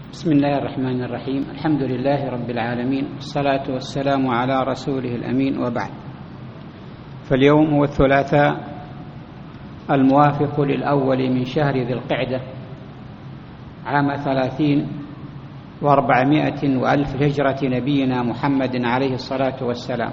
بسم الله الرحمن الرحيم. الحمد لله رب العالمين، والصلاة والسلام على رسوله الأمين، وبعد. فاليوم هو الثلاثاء الموافق للأول من شهر ذي القعدة عام 30 و400 وألف هجرة نبينا محمد عليه الصلاة والسلام،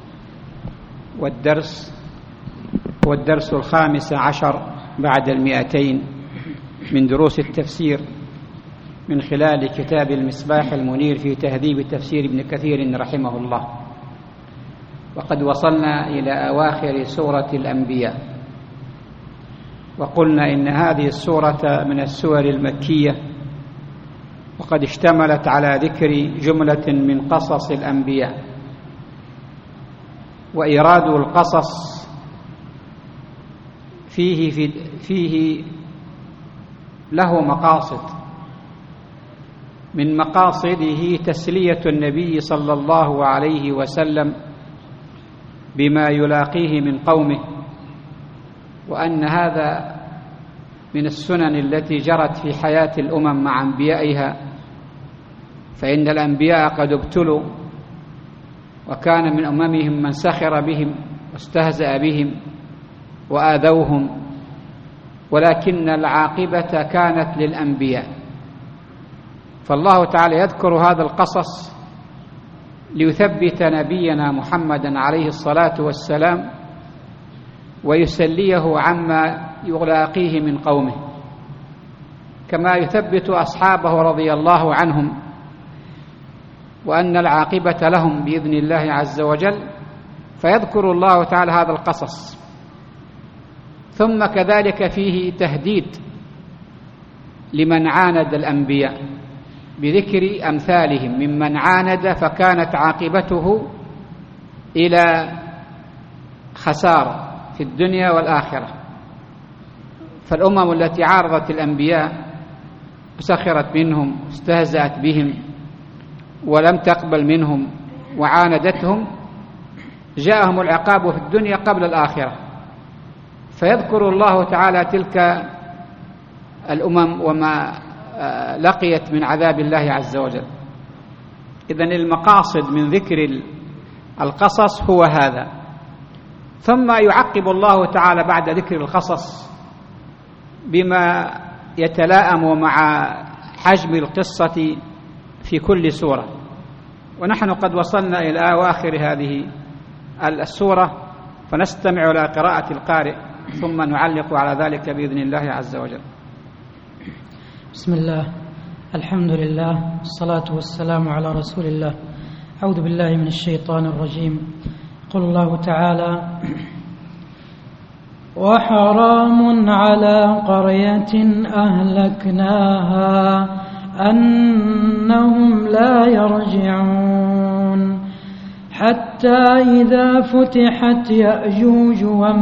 هو الدرس 15 بعد 200 من دروس التفسير من خلال كتاب المصباح المنير في تهذيب تفسير ابن كثير رحمه الله. وقد وصلنا إلى أواخر سورة الأنبياء، وقلنا إن هذه السورة من السور المكية، وقد اشتملت على ذكر جملة من قصص الأنبياء. وإيراد القصص فيه له مقاصد، من مقاصده تسلية النبي صلى الله عليه وسلم بما يلاقيه من قومه، وأن هذا من السنن التي جرت في حياة الأمم مع أنبيائها، فإن الأنبياء قد ابتلوا، وكان من أممهم من سخر بهم واستهزأ بهم وآذوهم، ولكن العاقبة كانت للأنبياء. فالله تعالى يذكر هذا القصص ليثبت نبينا محمدا عليه الصلاة والسلام ويسليه عما يلاقيه من قومه، كما يثبت أصحابه رضي الله عنهم وأن العاقبة لهم بإذن الله عز وجل. فيذكر الله تعالى هذا القصص، ثم كذلك فيه تهديد لمن عاند الأنبياء بذكر أمثالهم ممن عاند فكانت عاقبته إلى خسارة في الدنيا والآخرة. فالأمم التي عارضت الأنبياء وسخرت منهم واستهزأت بهم ولم تقبل منهم وعاندتهم، جاءهم العقاب في الدنيا قبل الآخرة. فيذكر الله تعالى تلك الأمم وما لقيت من عذاب الله عز وجل. إذن المقاصد من ذكر القصص هو هذا. ثم يعقب الله تعالى بعد ذكر القصص بما يتلائم مع حجم القصة في كل سورة. ونحن قد وصلنا إلى أواخر هذه السورة، فنستمع إلى قراءة القارئ ثم نعلق على ذلك بإذن الله عز وجل. بسم الله، الحمد لله، والصلاة والسلام على رسول الله. أعوذ بالله من الشيطان الرجيم. قال الله تعالى: وحرام على قرية أهلكناها أنهم لا يرجعون حتى إذا فتحت يأجوج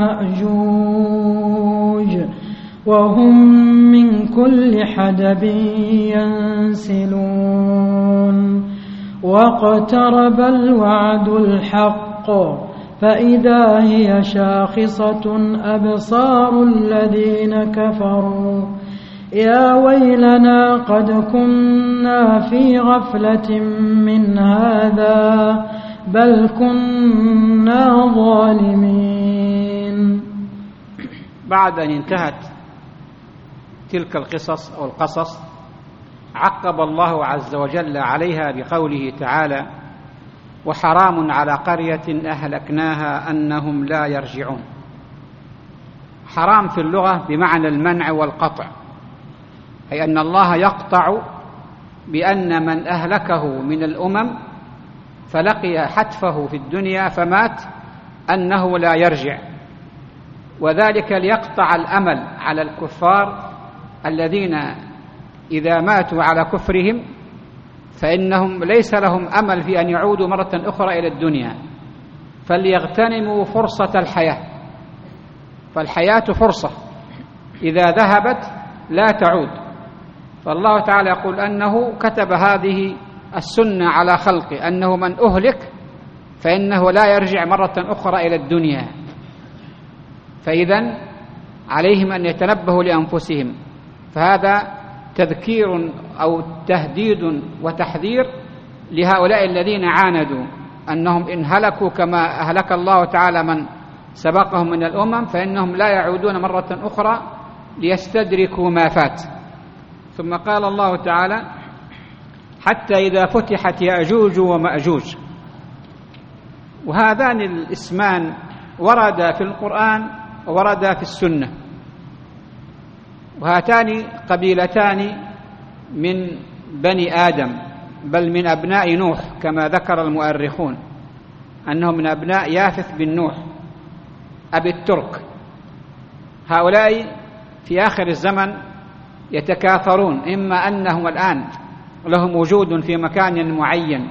ومأجوج وهم من كل حدب ينسلون واقترب الوعد الحق فإذا هي شاخصة أبصار الذين كفروا يا ويلنا قد كنا في غفلة من هذا بل كنا ظالمين. بعد أن انتهت تلك القصص أو القصص، عقب الله عز وجل عليها بقوله تعالى: وحرام على قرية أهلكناها أنهم لا يرجعون. حرام في اللغة بمعنى المنع والقطع، أي أن الله يقطع بأن من أهلكه من الأمم فلقي حتفه في الدنيا فمات أنه لا يرجع، وذلك ليقطع الأمل على الكفار الذين إذا ماتوا على كفرهم فإنهم ليس لهم أمل في أن يعودوا مرة أخرى إلى الدنيا، فليغتنموا فرصة الحياة. فالحياة فرصة إذا ذهبت لا تعود. فالله تعالى يقول أنه كتب هذه السنة على خلقه، أنه من أهلك فإنه لا يرجع مرة أخرى إلى الدنيا. فإذن عليهم أن يتنبهوا لأنفسهم، فهذا تذكير أو تهديد وتحذير لهؤلاء الذين عاندوا أنهم إن هلكوا كما أهلك الله تعالى من سبقهم من الأمم فإنهم لا يعودون مرة أخرى ليستدركوا ما فات. ثم قال الله تعالى: حتى إذا فتحت يأجوج ومأجوج. وهذان الاسمان وردا في القرآن ووردا في السنة، وهاتان قبيلتان من بني آدم، بل من أبناء نوح كما ذكر المؤرخون أنهم من أبناء يافث بن نوح أبي الترك. هؤلاء في آخر الزمن يتكاثرون، إما أنهم الآن لهم وجود في مكان معين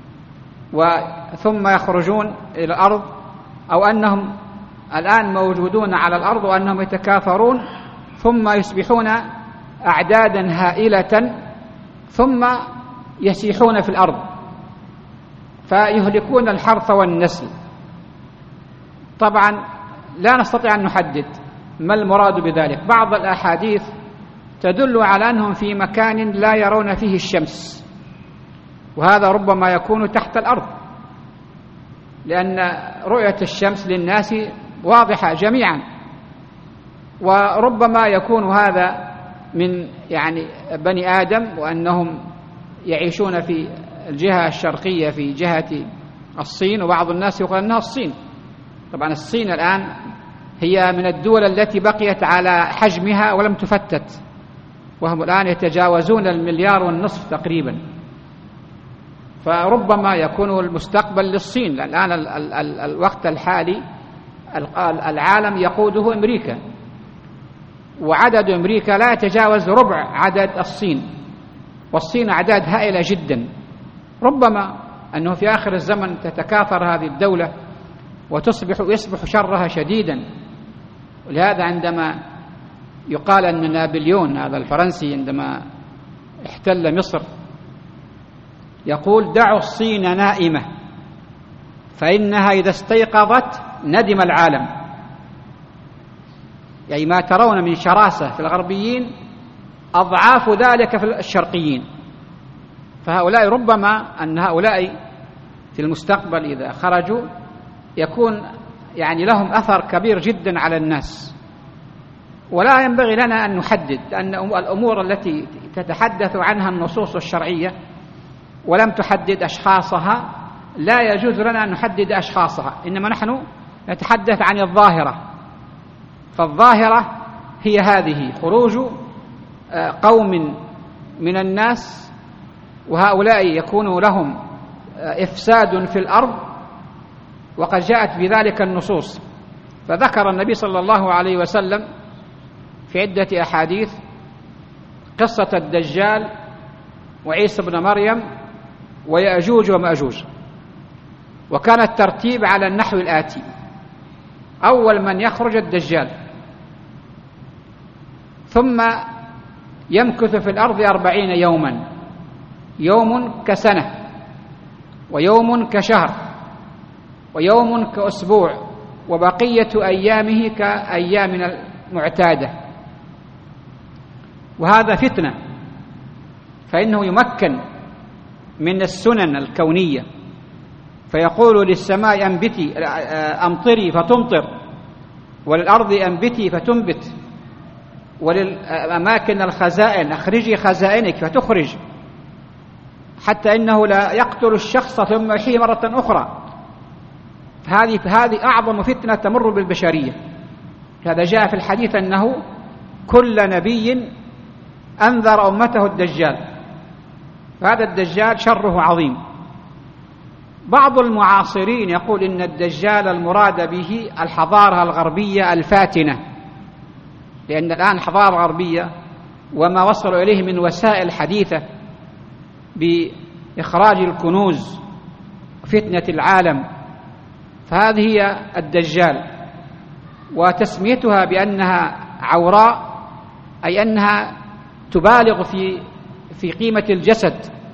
ثم يخرجون إلى الأرض، أو أنهم الآن موجودون على الأرض وأنهم يتكاثرون ثم يصبحون أعدادا هائلة ثم يسيحون في الأرض فيهلكون الحرث والنسل. طبعا لا نستطيع أن نحدد ما المراد بذلك. بعض الأحاديث تدل على أنهم في مكان لا يرون فيه الشمس، وهذا ربما يكون تحت الأرض، لأن رؤية الشمس للناس واضحة جميعا. وربما يكون هذا من بني آدم، وأنهم يعيشون في الجهة الشرقية في جهة الصين، وبعض الناس يقول أنها الصين. طبعا الصين الآن هي من الدول التي بقيت على حجمها ولم تفتت، وهم الآن يتجاوزون 1.5 مليار تقريبا. فربما يكون المستقبل للصين. الآن الوقت الحالي العالم يقوده أمريكا، وعدد أمريكا لا يتجاوز ربع عدد الصين، والصين أعداد هائلة جدا. ربما أنه في آخر الزمن تتكاثر هذه الدولة ويصبح شرها شديدا. ولهذا عندما يقال أن نابليون هذا الفرنسي عندما احتل مصر يقول: دعوا الصين نائمة فإنها إذا استيقظت ندم العالم. يعني ما ترون من شراسة في الغربيين أضعاف ذلك في الشرقيين. فهؤلاء ربما أن هؤلاء في المستقبل إذا خرجوا يكون لهم أثر كبير جدا على الناس. ولا ينبغي لنا أن نحدد، لأن الأمور التي تتحدث عنها النصوص الشرعية ولم تحدد أشخاصها لا يجوز لنا أن نحدد أشخاصها، إنما نحن نتحدث عن الظاهرة. فالظاهرة هي هذه: خروج قوم من الناس، وهؤلاء يكون لهم إفساد في الأرض، وقد جاءت بذلك النصوص. فذكر النبي صلى الله عليه وسلم في عدة أحاديث قصة الدجال وعيسى بن مريم ويأجوج ومأجوج، وكان الترتيب على النحو الآتي: أول من يخرج الدجال، ثم يمكث في الأرض 40 يوما، يوم كسنة، ويوم كشهر، ويوم كأسبوع، وبقية أيامه كأيامنا المعتادة. وهذا فتنة، فإنه يمكن من السنن الكونية، فيقول للسماء أنبتي أمطري فتمطر، وللأرض أنبتي فتنبت، وللأماكن الخزائن أخرجي خزائنك فتخرج، حتى إنه لا يقتل الشخص ثم يحيي مرة أخرى. هذه أعظم فتنة تمر بالبشرية. هذا جاء في الحديث أنه كل نبي أنذر أمته الدجال، فهذا الدجال شره عظيم. بعض المعاصرين يقول إن الدجال المراد به الحضارة الغربية الفاتنة، لأن الآن الحضارة الغربية وما وصلوا إليه من وسائل حديثة بإخراج الكنوز وفتنة العالم، فهذه هي الدجال. وتسميتها بأنها عوراء أي أنها تبالغ في قيمة الجسد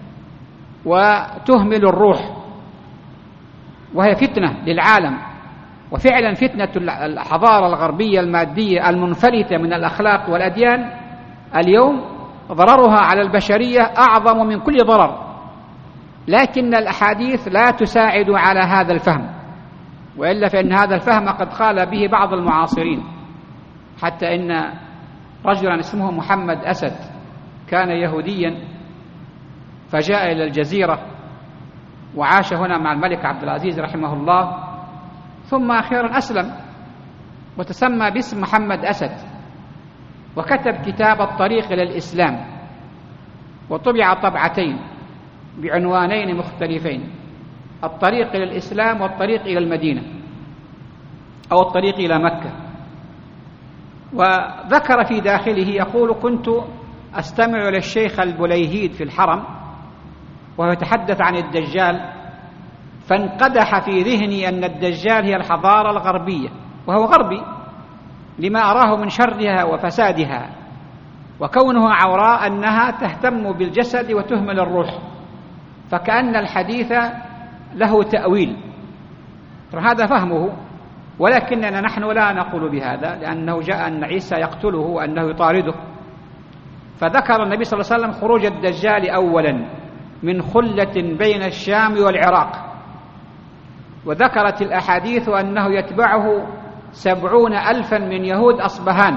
وتهمل الروح، وهي فتنة للعالم. وفعلا فتنة الحضارة الغربية المادية المنفلتة من الأخلاق والأديان اليوم ضررها على البشرية أعظم من كل ضرر، لكن الأحاديث لا تساعد على هذا الفهم، وإلا فإن هذا الفهم قد قال به بعض المعاصرين، حتى إن رجلا اسمه محمد أسد كان يهوديا فجاء إلى الجزيرة وعاش هنا مع الملك عبد العزيز رحمه الله، ثم أخيرا أسلم وتسمى باسم محمد أسد، وكتب كتاب الطريق إلى الإسلام، وطبع طبعتين بعنوانين مختلفين: الطريق إلى الإسلام والطريق إلى المدينة أو الطريق إلى مكة. وذكر في داخله يقول: كنت أستمع للشيخ البليهيد في الحرم وهو يتحدث عن الدجال، فانقدح في ذهني أن الدجال هي الحضارة الغربية، وهو غربي لما أراه من شرها وفسادها، وكونها عوراء أنها تهتم بالجسد وتهمل الروح، فكأن الحديث له تأويل. هذا فهمه، ولكننا نحن لا نقول بهذا، لأنه جاء أن عيسى يقتله وأنه يطارده. فذكر النبي صلى الله عليه وسلم خروج الدجال أولا من خلة بين الشام والعراق، وذكرت الأحاديث أنه يتبعه 70,000 من يهود أصبهان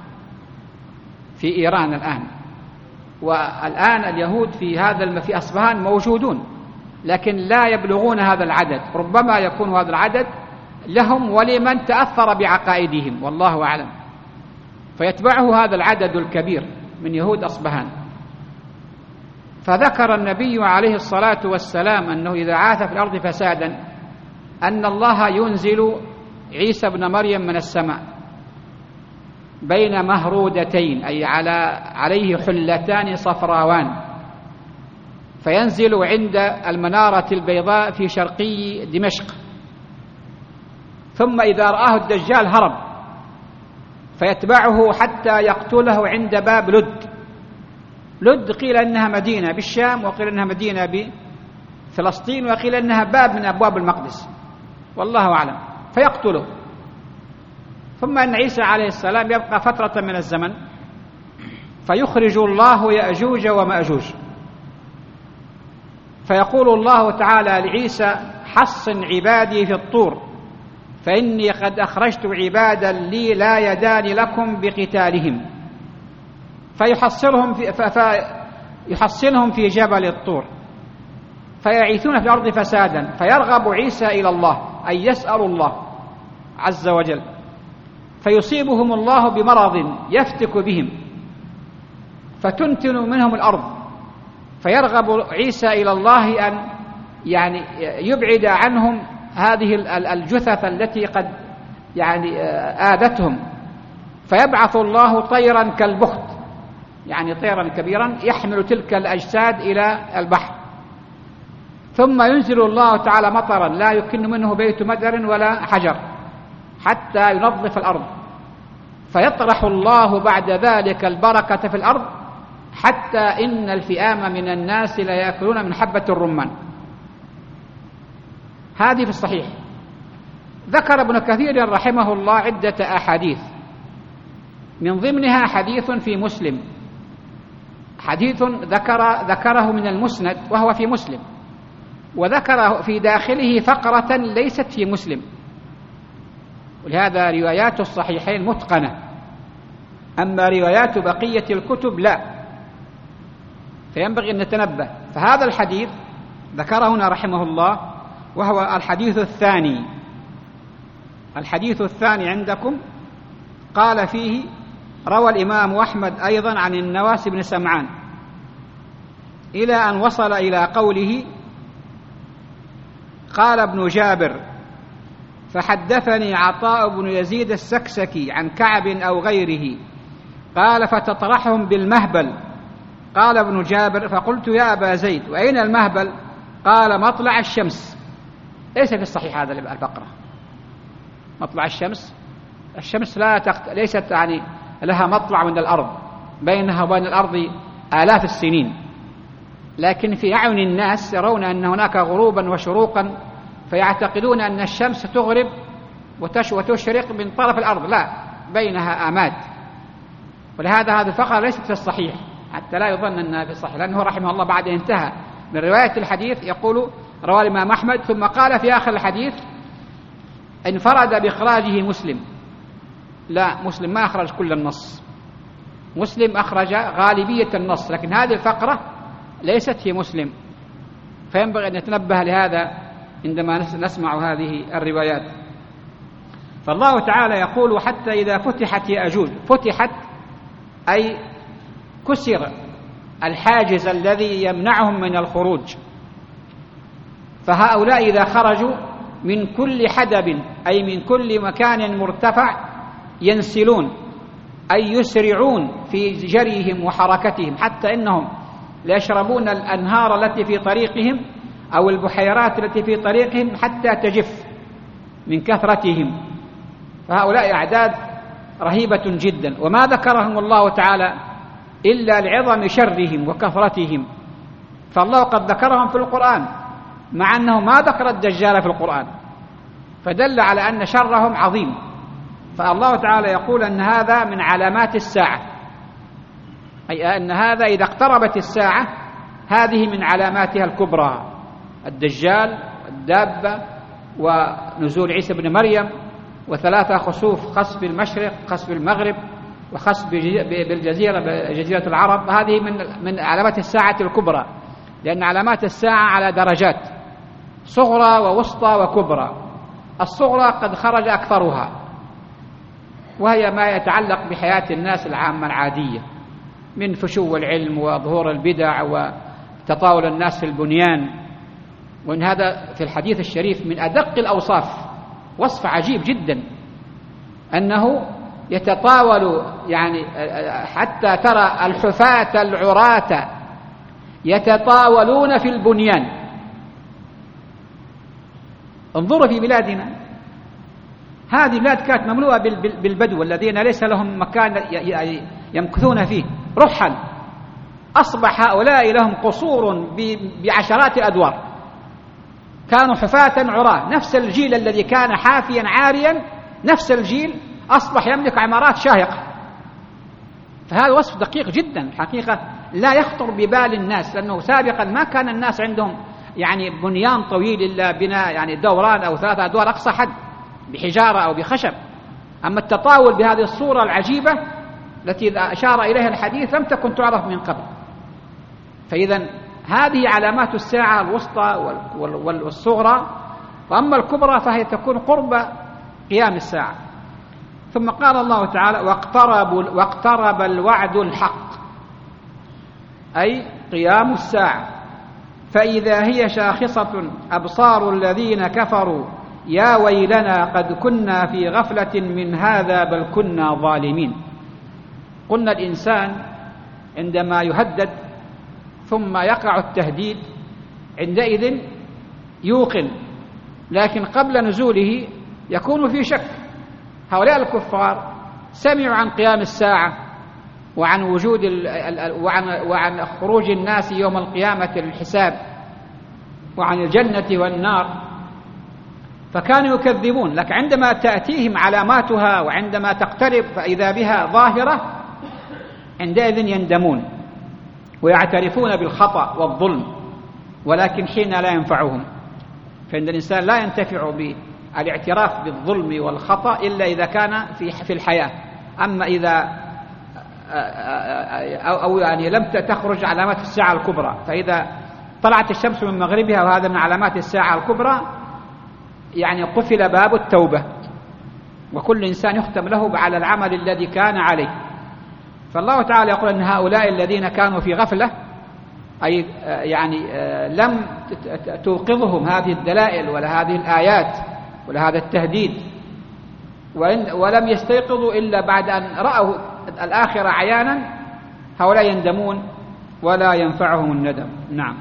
في إيران الآن، والآن اليهود في أصبهان موجودون، لكن لا يبلغون هذا العدد، ربما يكون هذا العدد لهم ولمن تأثر بعقائدهم والله أعلم، فيتبعه هذا العدد الكبير من يهود أصبهان. فذكر النبي عليه الصلاة والسلام أنه إذا عاث في الأرض فسادا أن الله ينزل عيسى ابن مريم من السماء بين مهرودتين، أي عليه حلتان صفراوان، فينزل عند المنارة البيضاء في شرقي دمشق، ثم إذا رآه الدجال هرب فيتبعه حتى يقتله عند باب لد قيل أنها مدينة بالشام، وقيل أنها مدينة بفلسطين، وقيل أنها باب من أبواب المقدس، والله أعلم، فيقتله. ثم أن عيسى عليه السلام يبقى فترة من الزمن فيخرج الله يأجوج ومأجوج، فيقول الله تعالى لعيسى: حصن عبادي في الطور فإني قد أخرجت عبادا لي لا يدان لكم بقتالهم، فيحصنهم في جبل الطور فيعيثون في الأرض فسادا، فيرغب عيسى إلى الله أن يسأل الله عز وجل، فيصيبهم الله بمرض يفتك بهم فتنتن منهم الأرض، فيرغب عيسى إلى الله أن يبعد عنهم هذه الجثث التي قد آذتهم، فيبعث الله طيرا كالبخت، طيرا كبيرا يحمل تلك الأجساد إلى البحر، ثم ينزل الله تعالى مطرا لا يكن منه بيت مدر ولا حجر حتى ينظف الأرض، فيطرح الله بعد ذلك البركة في الأرض، حتى إن الفئام من الناس لا يأكلون من حبة الرمان. هذه في الصحيح. ذكر ابن كثير رحمه الله عدة أحاديث، من ضمنها حديث في مسلم، حديث ذكره من المسند وهو في مسلم، وذكر في داخله فقرة ليست في مسلم، ولهذا روايات الصحيحين متقنة، أما روايات بقية الكتب لا، فينبغي أن نتنبه. فهذا الحديث ذكره هنا رحمه الله، وهو الحديث الثاني عندكم، قال فيه: روى الإمام أحمد أيضا عن النواس بن سمعان إلى أن وصل إلى قوله: قال ابن جابر: فحدثني عطاء بن يزيد السكسكي عن كعب أو غيره قال: فتطرحهم بالمهبل. قال ابن جابر: فقلت يا أبا زيد وأين المهبل؟ قال: مطلع الشمس. ليس في الصحيح هذا الفقرة، مطلع الشمس ليست لها مطلع من الأرض، بينها وبين الأرض آلاف السنين، لكن في أعين الناس يرون أن هناك غروبا وشروقا، فيعتقدون أن الشمس تغرب وتشرق من طرف الأرض، لا، بينها آماد. ولهذا هذه الفقرة ليست في الصحيح، حتى لا يظن أنها في صحيح، لأنه رحمه الله بعد انتهى من رواية الحديث يقول رواه الإمام أحمد، ثم قال في آخر الحديث انفرد بإخراجه مسلم. لا، مسلم ما أخرج كل النص، مسلم أخرج غالبية النص، لكن هذه الفقرة ليست في مسلم، فينبغي أن نتنبه لهذا عندما نسمع هذه الروايات. فالله تعالى يقول حتى إذا فتحت يأجوج، فتحت أي كسر الحاجز الذي يمنعهم من الخروج، فهؤلاء إذا خرجوا من كل حدب أي من كل مكان مرتفع ينسلون أي يسرعون في جريهم وحركتهم، حتى إنهم ليشربون الأنهار التي في طريقهم أو البحيرات التي في طريقهم حتى تجف من كثرتهم. فهؤلاء أعداد رهيبة جدا، وما ذكرهم الله تعالى إلا لعظم شرهم وكثرتهم، فالله قد ذكرهم في القرآن مع أنه ما ذكر الدجال في القرآن، فدل على أن شرهم عظيم. فالله تعالى يقول أن هذا من علامات الساعة، أي أن هذا إذا اقتربت الساعة هذه من علاماتها الكبرى، الدجال والدابة ونزول عيسى بن مريم وثلاثة خسوف، خسف المشرق خسف المغرب وخسف جزيرة العرب، هذه من علامات الساعة الكبرى، لأن علامات الساعة على درجات صغرى ووسطى وكبرى. الصغرى قد خرج أكثرها، وهي ما يتعلق بحياة الناس العامة العادية من فشو العلم وظهور البدع وتطاول الناس في البنيان، وإن هذا في الحديث الشريف من أدق الأوصاف، وصف عجيب جدا أنه يتطاول، يعني حتى ترى الحفاة العراة يتطاولون في البنيان. انظروا في بلادنا، هذه بلاد كانت مملوءة بالبدو الذين ليس لهم مكان يمكثون فيه، رحل أصبح هؤلاء لهم قصور بعشرات الأدوار، كانوا حفاة عراة، نفس الجيل الذي كان حافيا عاريا نفس الجيل أصبح يملك عمارات شاهقة. فهذا وصف دقيق جدا حقيقة لا يخطر ببال الناس، لأنه سابقا ما كان الناس عندهم يعني بنيان طويل إلا بناء يعني دوران أو 3 أدوار أقصى حد بحجارة أو بخشب. أما التطاول بهذه الصورة العجيبة التي أشار إليها الحديث لم تكن تعرف من قبل. فإذا هذه علامات الساعة الوسطى والصغرى، وأما الكبرى فهي تكون قرب قيام الساعة. ثم قال الله تعالى واقترب الوعد الحق، أي قيام الساعة، فإذا هي شاخصة أبصار الذين كفروا يا ويلنا قد كنا في غفلة من هذا بل كنا ظالمين. قلنا الإنسان عندما يهدد ثم يقع التهديد عندئذ يوقن، لكن قبل نزوله يكون في شك. هؤلاء الكفار سمعوا عن قيام الساعة وعن وجود وعن خروج الناس يوم القيامة للحساب وعن الجنة والنار، فكانوا يكذبون. لكن عندما تأتيهم علاماتها وعندما تقترب فإذا بها ظاهرة عندئذ يندمون ويعترفون بالخطأ والظلم، ولكن حين لا ينفعهم. فإن الإنسان لا ينتفع بالاعتراف بالظلم والخطأ إلا إذا كان في الحياة. أما إذا أو يعني لم تخرج علامات الساعة الكبرى، فإذا طلعت الشمس من مغربها وهذا من علامات الساعة الكبرى يعني قفل باب التوبة، وكل إنسان يختم له على العمل الذي كان عليه. فالله تعالى يقول أن هؤلاء الذين كانوا في غفلة، أي يعني لم توقظهم هذه الدلائل ولا هذه الآيات ولا هذا التهديد، ولم يستيقظوا إلا بعد أن رأوا الآخرة عيانا، هؤلاء يندمون ولا ينفعهم الندم. نعم.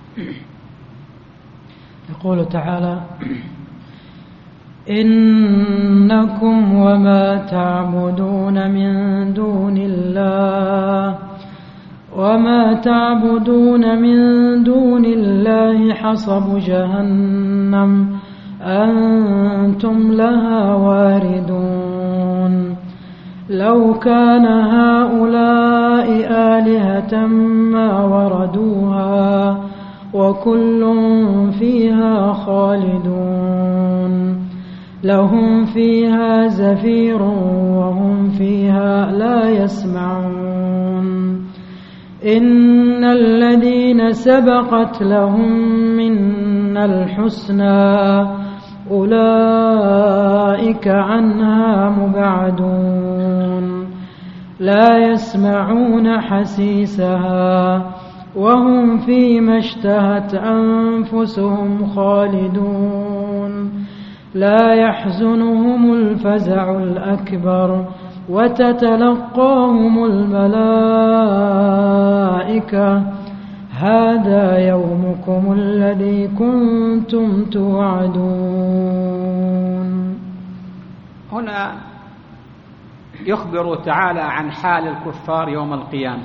يقول تعالى إنكم وما تعبدون من دون الله حصب جهنم أنتم لها واردون لو كان هؤلاء آلهة ما وردوها وكل فيها خالدون لهم فيها زفير وهم فيها لا يسمعون إن الذين سبقت لهم منا الحسنى أولئك عنها مبعدون لا يسمعون حسيسها وهم فيما اشتهت أنفسهم خالدون لا يحزنهم الفزع الأكبر وتتلقاهم الملائكة هذا يومكم الذي كنتم توعدون. هنا يخبر تعالى عن حال الكفار يوم القيامة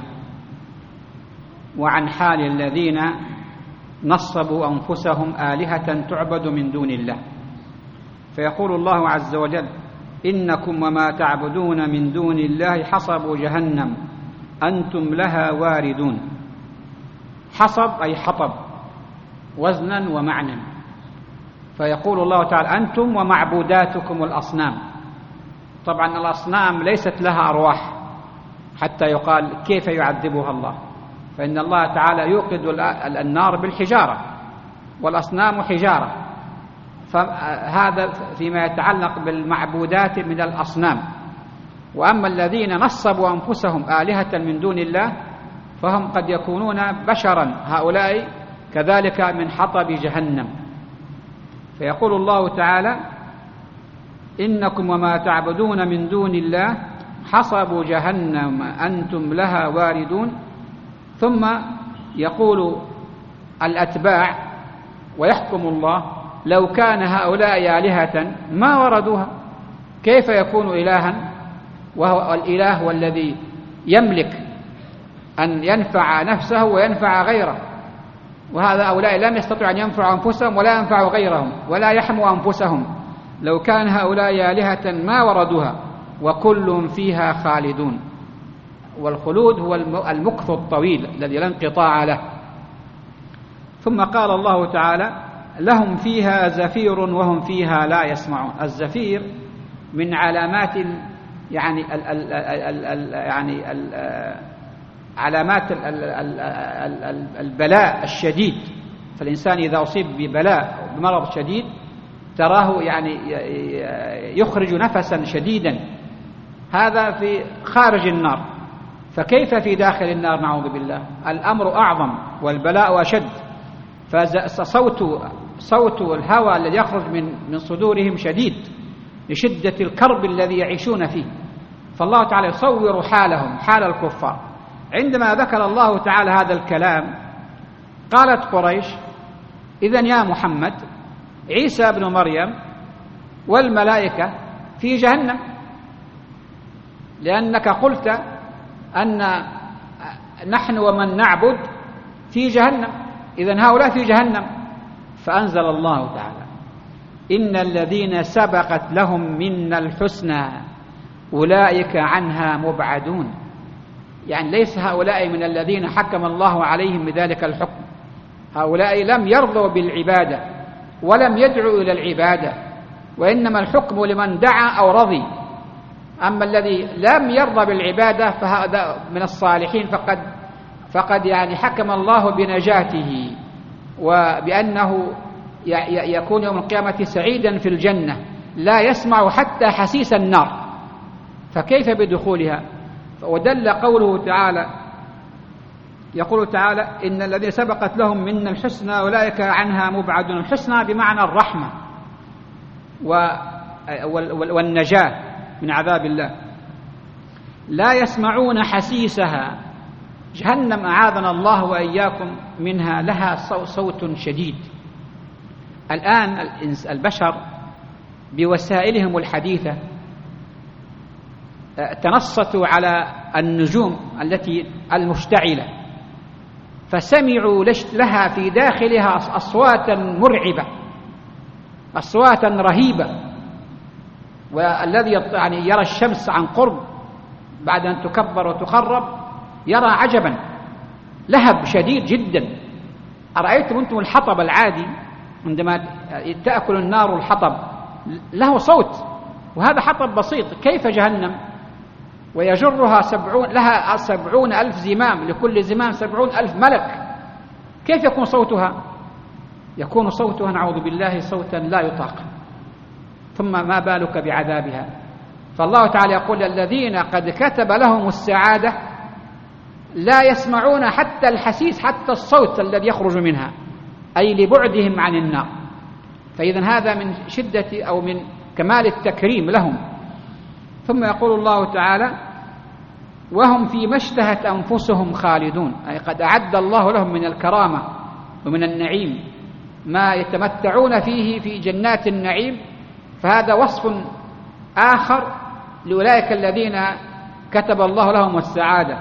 وعن حال الذين نصبوا أنفسهم آلهة تعبد من دون الله، فيقول الله عز وجل: إنكم وما تعبدون من دون الله حصب جهنم أنتم لها واردون. حصب أي حطب وزنا ومعنى، فيقول الله تعالى: أنتم ومعبوداتكم الأصنام. طبعا الأصنام ليست لها أرواح حتى يقال كيف يعذبها الله، فإن الله تعالى يوقد النار بالحجارة والأصنام حجارة، فهذا فيما يتعلق بالمعبودات من الأصنام. وأما الذين نصبوا أنفسهم آلهة من دون الله فهم قد يكونون بشرا، هؤلاء كذلك من حطب جهنم. فيقول الله تعالى: إنكم وما تعبدون من دون الله حصب جهنم أنتم لها واردون. ثم يقول الأتباع ويحكم الله: لو كان هؤلاء آلهة ما وردوها. كيف يكون إلها وهو الإله هو الذي يملك أن ينفع نفسه وينفع غيره، وهذا هؤلاء لم يستطيعوا أن ينفعوا أنفسهم ولا ينفعوا غيرهم ولا يحموا أنفسهم. لو كان هؤلاء آلهة ما وردوها وكل فيها خالدون. والخلود هو المكث الطويل الذي لا انقطاع له. ثم قال الله تعالى: لهم فيها زفير وهم فيها لا يسمعون. الزفير من علامات علامات البلاء الشديد. فالإنسان إذا أصيب ببلاء بمرض شديد تراه يخرج نفسا شديدا، هذا في خارج النار، فكيف في داخل النار؟ نعوذ بالله. الأمر أعظم والبلاء أشد. فصوت الهوى الذي يخرج من صدورهم شديد لشدة الكرب الذي يعيشون فيه. فالله تعالى يصور حالهم، حال الكفار. عندما ذكر الله تعالى هذا الكلام قالت قريش: إذن يا محمد عيسى ابن مريم والملائكة في جهنم، لأنك قلت أن نحن ومن نعبد في جهنم، إذن هؤلاء في جهنم. فأنزل الله تعالى: إن الذين سبقت لهم منا الحسنى أولئك عنها مبعدون. يعني ليس هؤلاء من الذين حكم الله عليهم بذلك الحكم، هؤلاء لم يرضوا بالعبادة ولم يدعوا إلى العبادة، وإنما الحكم لمن دعا أو رضي. أما الذي لم يرضى بالعبادة فهذا من الصالحين، فقد حكم الله بنجاته وبأنه يكون يوم القيامة سعيدا في الجنة لا يسمع حتى حسيس النار، فكيف بدخولها؟ ودل قوله تعالى، يقول تعالى: إن الذين سبقت لهم منا الحسنى أولئك عنها مبعدون. الحسنى بمعنى الرحمة والنجاة من عذاب الله. لا يسمعون حسيسها. جهنم أعاذنا الله وإياكم منها لها صوت شديد. الآن البشر بوسائلهم الحديثة تنصتوا على النجوم التي المشتعلة، فسمعوا لها في داخلها أصواتا مرعبة، أصواتا رهيبة. والذي يرى الشمس عن قرب بعد أن تكبر وتخرب يرى عجبا، لهب شديد جدا. أرأيتم أنتم الحطب العادي عندما تأكل النار الحطب له صوت، وهذا حطب بسيط، كيف جهنم ويجرها لها 70,000 زمام، لكل زمام 70,000 ملك، كيف يكون صوتها؟ يكون صوتها نعوذ بالله صوتا لا يطاق، ثم ما بالك بعذابها. فالله تعالى يقول الذين قد كتب لهم السعادة لا يسمعون حتى الحسيس، حتى الصوت الذي يخرج منها، أي لبعدهم عن النار. فإذا هذا من شدة أو من كمال التكريم لهم. ثم يقول الله تعالى وهم فيما اشتهت أنفسهم خالدون، أي قد أعد الله لهم من الكرامة ومن النعيم ما يتمتعون فيه في جنات النعيم. فهذا وصف آخر لأولئك الذين كتب الله لهم السعادة.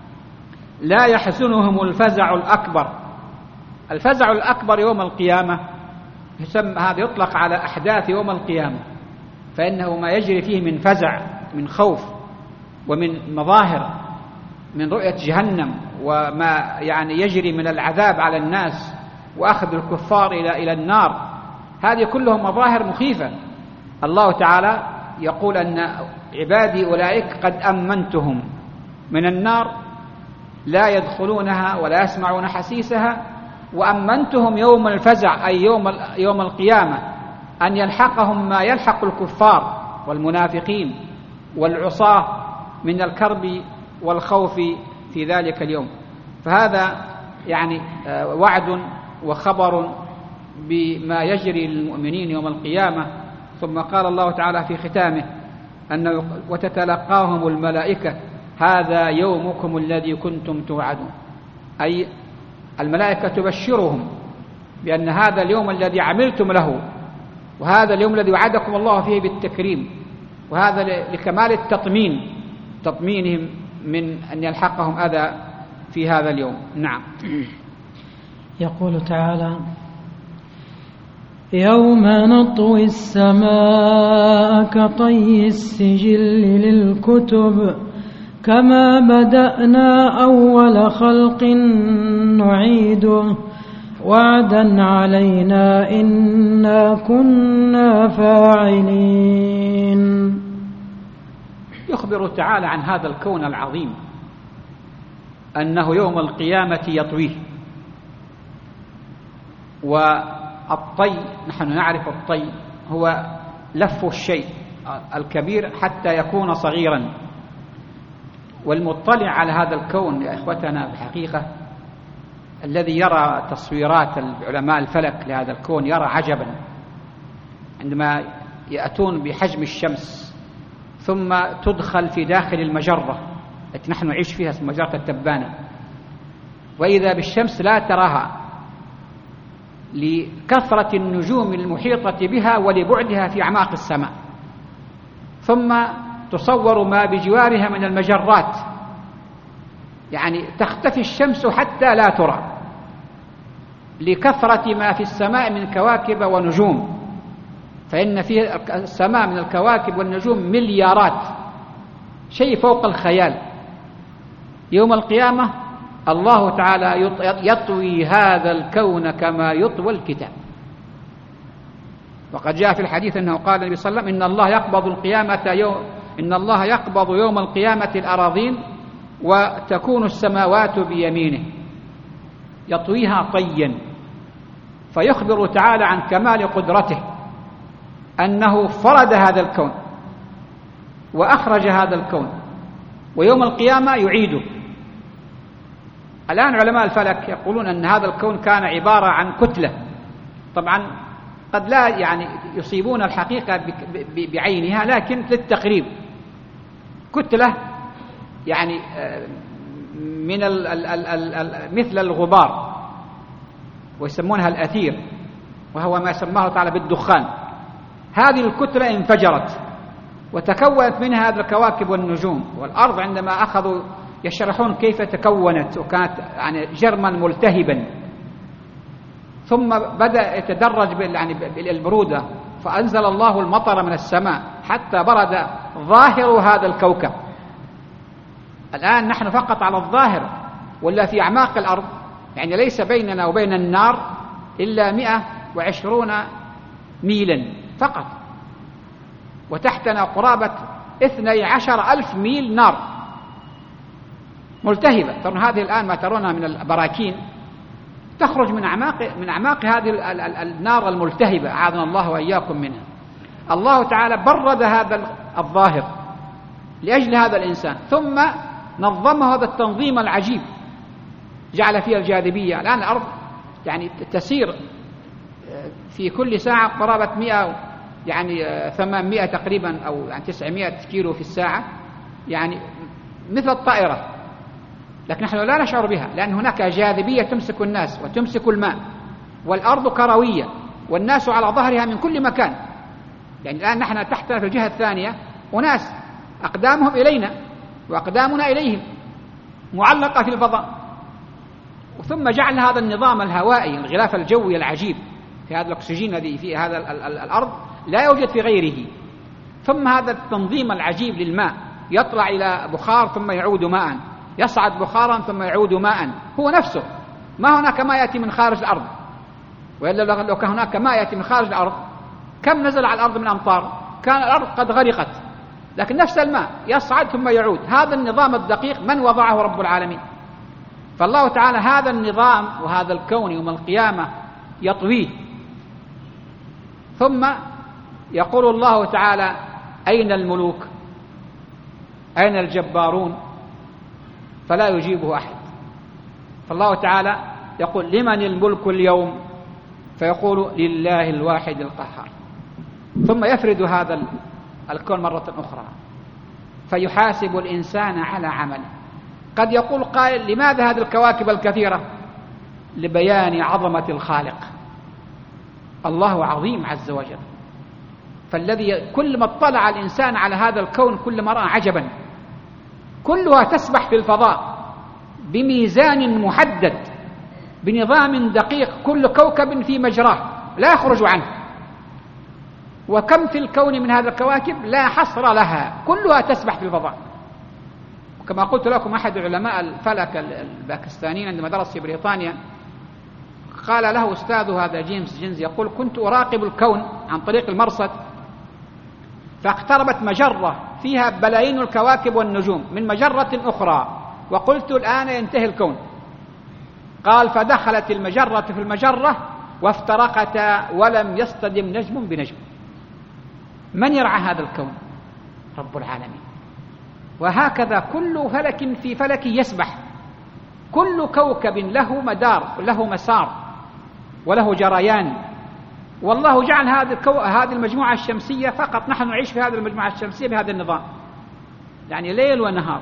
لا يحزنهم الفزع الأكبر. الفزع الأكبر يوم القيامة هذا يطلق على أحداث يوم القيامة، فإنه ما يجري فيه من فزع، من خوف، ومن مظاهر من رؤية جهنم، وما يعني يجري من العذاب على الناس وأخذ الكفار إلى النار. هذه كلهم مظاهر مخيفة. الله تعالى يقول أن عبادي أولئك قد أمنتهم من النار لا يدخلونها ولا يسمعون حسيسها، وأمنتهم يوم الفزع أي يوم القيامة أن يلحقهم ما يلحق الكفار والمنافقين والعصاة من الكرب والخوف في ذلك اليوم. فهذا يعني وعد وخبر بما يجري للمؤمنين يوم القيامة. ثم قال الله تعالى في ختامه أنه وتتلقاهم الملائكة هذا يومكم الذي كنتم توعدون، أي الملائكة تبشرهم بأن هذا اليوم الذي عملتم له، وهذا اليوم الذي وعدكم الله فيه بالتكريم، وهذا لكمال تطمينهم من أن يلحقهم أذى في هذا اليوم. نعم. يقول تعالى يوم نطوي السماء كطي السجل للكتب كما بدأنا أول خلق نعيده وعدا علينا إنا كنا فاعلين. يخبر تعالى عن هذا الكون العظيم أنه يوم القيامة يطويه. والطي نحن نعرف الطي هو لف الشيء الكبير حتى يكون صغيرا. والمطلع على هذا الكون يا إخوتنا بالحقيقة الذي يرى تصويرات علماء الفلك لهذا الكون يرى عجبا عندما يأتون بحجم الشمس ثم تدخل في داخل المجرة التي نحن نعيش فيها اسمها مجرة التبانة، وإذا بالشمس لا تراها لكثرة النجوم المحيطة بها ولبعدها في أعماق السماء، ثم تصور ما بجوارها من المجرات، يعني تختفي الشمس حتى لا ترى لكثرة ما في السماء من كواكب ونجوم، فإن في السماء من الكواكب والنجوم مليارات، شيء فوق الخيال. يوم القيامة الله تعالى يطوي هذا الكون كما يطوى الكتاب. وقد جاء في الحديث أنه قال النبي صلى الله عليه وسلم إن الله يقبض يوم القيامة الأراضين وتكون السماوات بيمينه يطويها طيا. فيخبر تعالى عن كمال قدرته أنه فرد هذا الكون وأخرج هذا الكون، ويوم القيامة يعيده. الآن علماء الفلك يقولون أن هذا الكون كان عبارة عن كتلة، طبعا قد لا يعني يصيبون الحقيقة بعينها، لكن للتقريب كتلة يعني من مثل الغبار ويسمونها الأثير، وهو ما سماه تعالى بالدخان. هذه الكتلة انفجرت وتكونت منها هذه الكواكب والنجوم، والأرض عندما أخذوا يشرحون كيف تكونت وكانت يعني جرما ملتهبا، ثم بدأ يتدرج بالبرودة، فأنزل الله المطر من السماء حتى برد ظاهر هذا الكوكب، الآن نحن فقط على الظاهر، ولا في أعماق الأرض يعني ليس بيننا وبين النار إلا 120 ميلا فقط، وتحتنا قرابة 12,000 ميل نار ملتهبة. ترون هذه الآن ما ترونها من البراكين تخرج من أعماق هذه النار الملتهبة، أعاذنا الله وإياكم منها. الله تعالى برد هذا الظاهر لأجل هذا الإنسان، ثم نظمه هذا التنظيم العجيب، جعل فيها الجاذبية. الآن الأرض يعني تسير في كل ساعة قرابة 800 تقريبا، أو 900 كيلو في الساعة، يعني مثل الطائرة، لكن نحن لا نشعر بها، لأن هناك جاذبية تمسك الناس وتمسك الماء، والأرض كروية والناس على ظهرها من كل مكان. يعني الآن نحن تحتنا في الجهة الثانية أناس أقدامهم إلينا وأقدامنا إليهم، معلقة في الفضاء. ثم جعل هذا النظام الهوائي، الغلاف الجوي العجيب في هذا الأكسجين الذي في هذا الأرض لا يوجد في غيره. ثم هذا التنظيم العجيب للماء، يطلع إلى بخار ثم يعود ماء، يصعد بخارا ثم يعود ماء، هو نفسه. ما هناك ما يأتي من خارج الأرض، وإلا لو كان هناك ما يأتي من خارج الأرض كم نزل على الأرض من أمطار، كان الأرض قد غرقت. لكن نفس الماء يصعد ثم يعود. هذا النظام الدقيق من وضعه؟ رب العالمين. فالله تعالى هذا النظام وهذا الكون يوم القيامة يطويه. ثم يقول الله تعالى: أين الملوك؟ أين الجبارون؟ فلا يجيبه أحد. فالله تعالى يقول: لمن الملك اليوم؟ فيقول: لله الواحد القهار. ثم يفرد هذا الكون مرة أخرى فيحاسب الإنسان على عمله. قد يقول قائل: لماذا هذه الكواكب الكثيرة؟ لبيان عظمة الخالق. الله عظيم عز وجل، فالذي كل ما اطلع الإنسان على هذا الكون كل ما رأى عجبا. كلها تسبح في الفضاء بميزان محدد بنظام دقيق، كل كوكب في مجراه لا يخرج عنه. وكم في الكون من هذه الكواكب لا حصر لها، كلها تسبح في الفضاء. كما قلت لكم أحد علماء الفلك الباكستانيين عندما درس في بريطانيا قال له أستاذه هذا جيمس جينز، يقول: كنت أراقب الكون عن طريق المرصد، فاقتربت مجرة فيها بلايين الكواكب والنجوم من مجرة أخرى، وقلت: الآن ينتهي الكون. قال: فدخلت المجرة في المجرة وافترقتا ولم يصطدم نجم بنجم. من يرعى هذا الكون؟ رب العالمين. وهكذا كل فلك في فلك يسبح، كل كوكب له مدار له مسار وله جريان. والله جعل هذه المجموعة الشمسية فقط، نحن نعيش في هذه المجموعة الشمسية بهذا النظام، يعني ليل ونهار.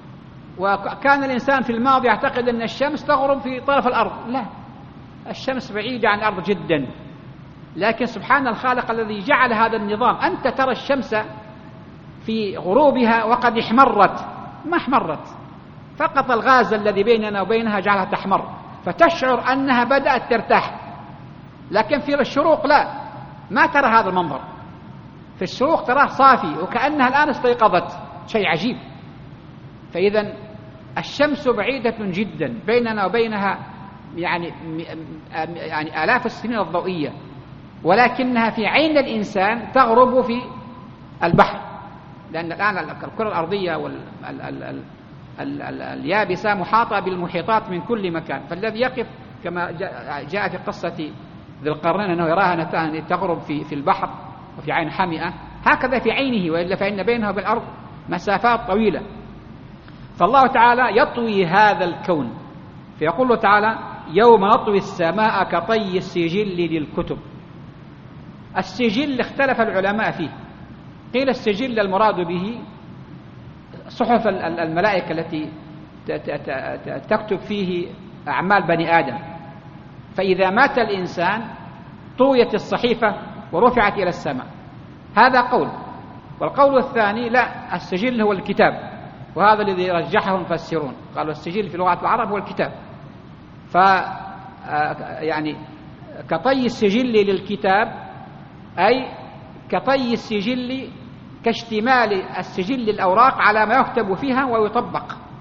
وكان الإنسان في الماضي يعتقد أن الشمس تغرب في طرف الأرض، لا، الشمس بعيدة عن الأرض جدا. لكن سبحان الخالق الذي جعل هذا النظام. أنت ترى الشمس في غروبها وقد احمرت، ما احمرت، فقط الغاز الذي بيننا وبينها جعلها تحمر، فتشعر أنها بدأت ترتاح. لكن في الشروق لا، ما ترى هذا المنظر. في الشروق تراه صافي وكأنها الآن استيقظت، شيء عجيب. فإذا الشمس بعيدة جدا بيننا وبينها يعني آلاف السنين الضوئية، ولكنها في عين الإنسان تغرب في البحر، لأن الآن الكرة الأرضية واليابسة محاطة بالمحيطات من كل مكان. فالذي يقف كما جاء في قصة ذي القرنين أنه يراها تغرب في البحر وفي عين حمئة، هكذا في عينه، وإلا فإن بينها وبين الأرض مسافات طويلة. فالله تعالى يطوي هذا الكون، فيقول له تعالى: يوم نطوي السماء كطي السجل للكتب. السجل اختلف العلماء فيه، قيل السجل المراد به صحف الملائكة التي تكتب فيه أعمال بني آدم، فإذا مات الإنسان طويت الصحيفة ورفعت إلى السماء، هذا قول. والقول الثاني لا، السجل هو الكتاب، وهذا الذي رجحه المفسرون، قالوا السجل في لغة العرب هو الكتاب. يعني كطي السجل للكتاب، أي كطي السجل كاشتمال السجل الأوراق على ما يكتب فيها ويطبق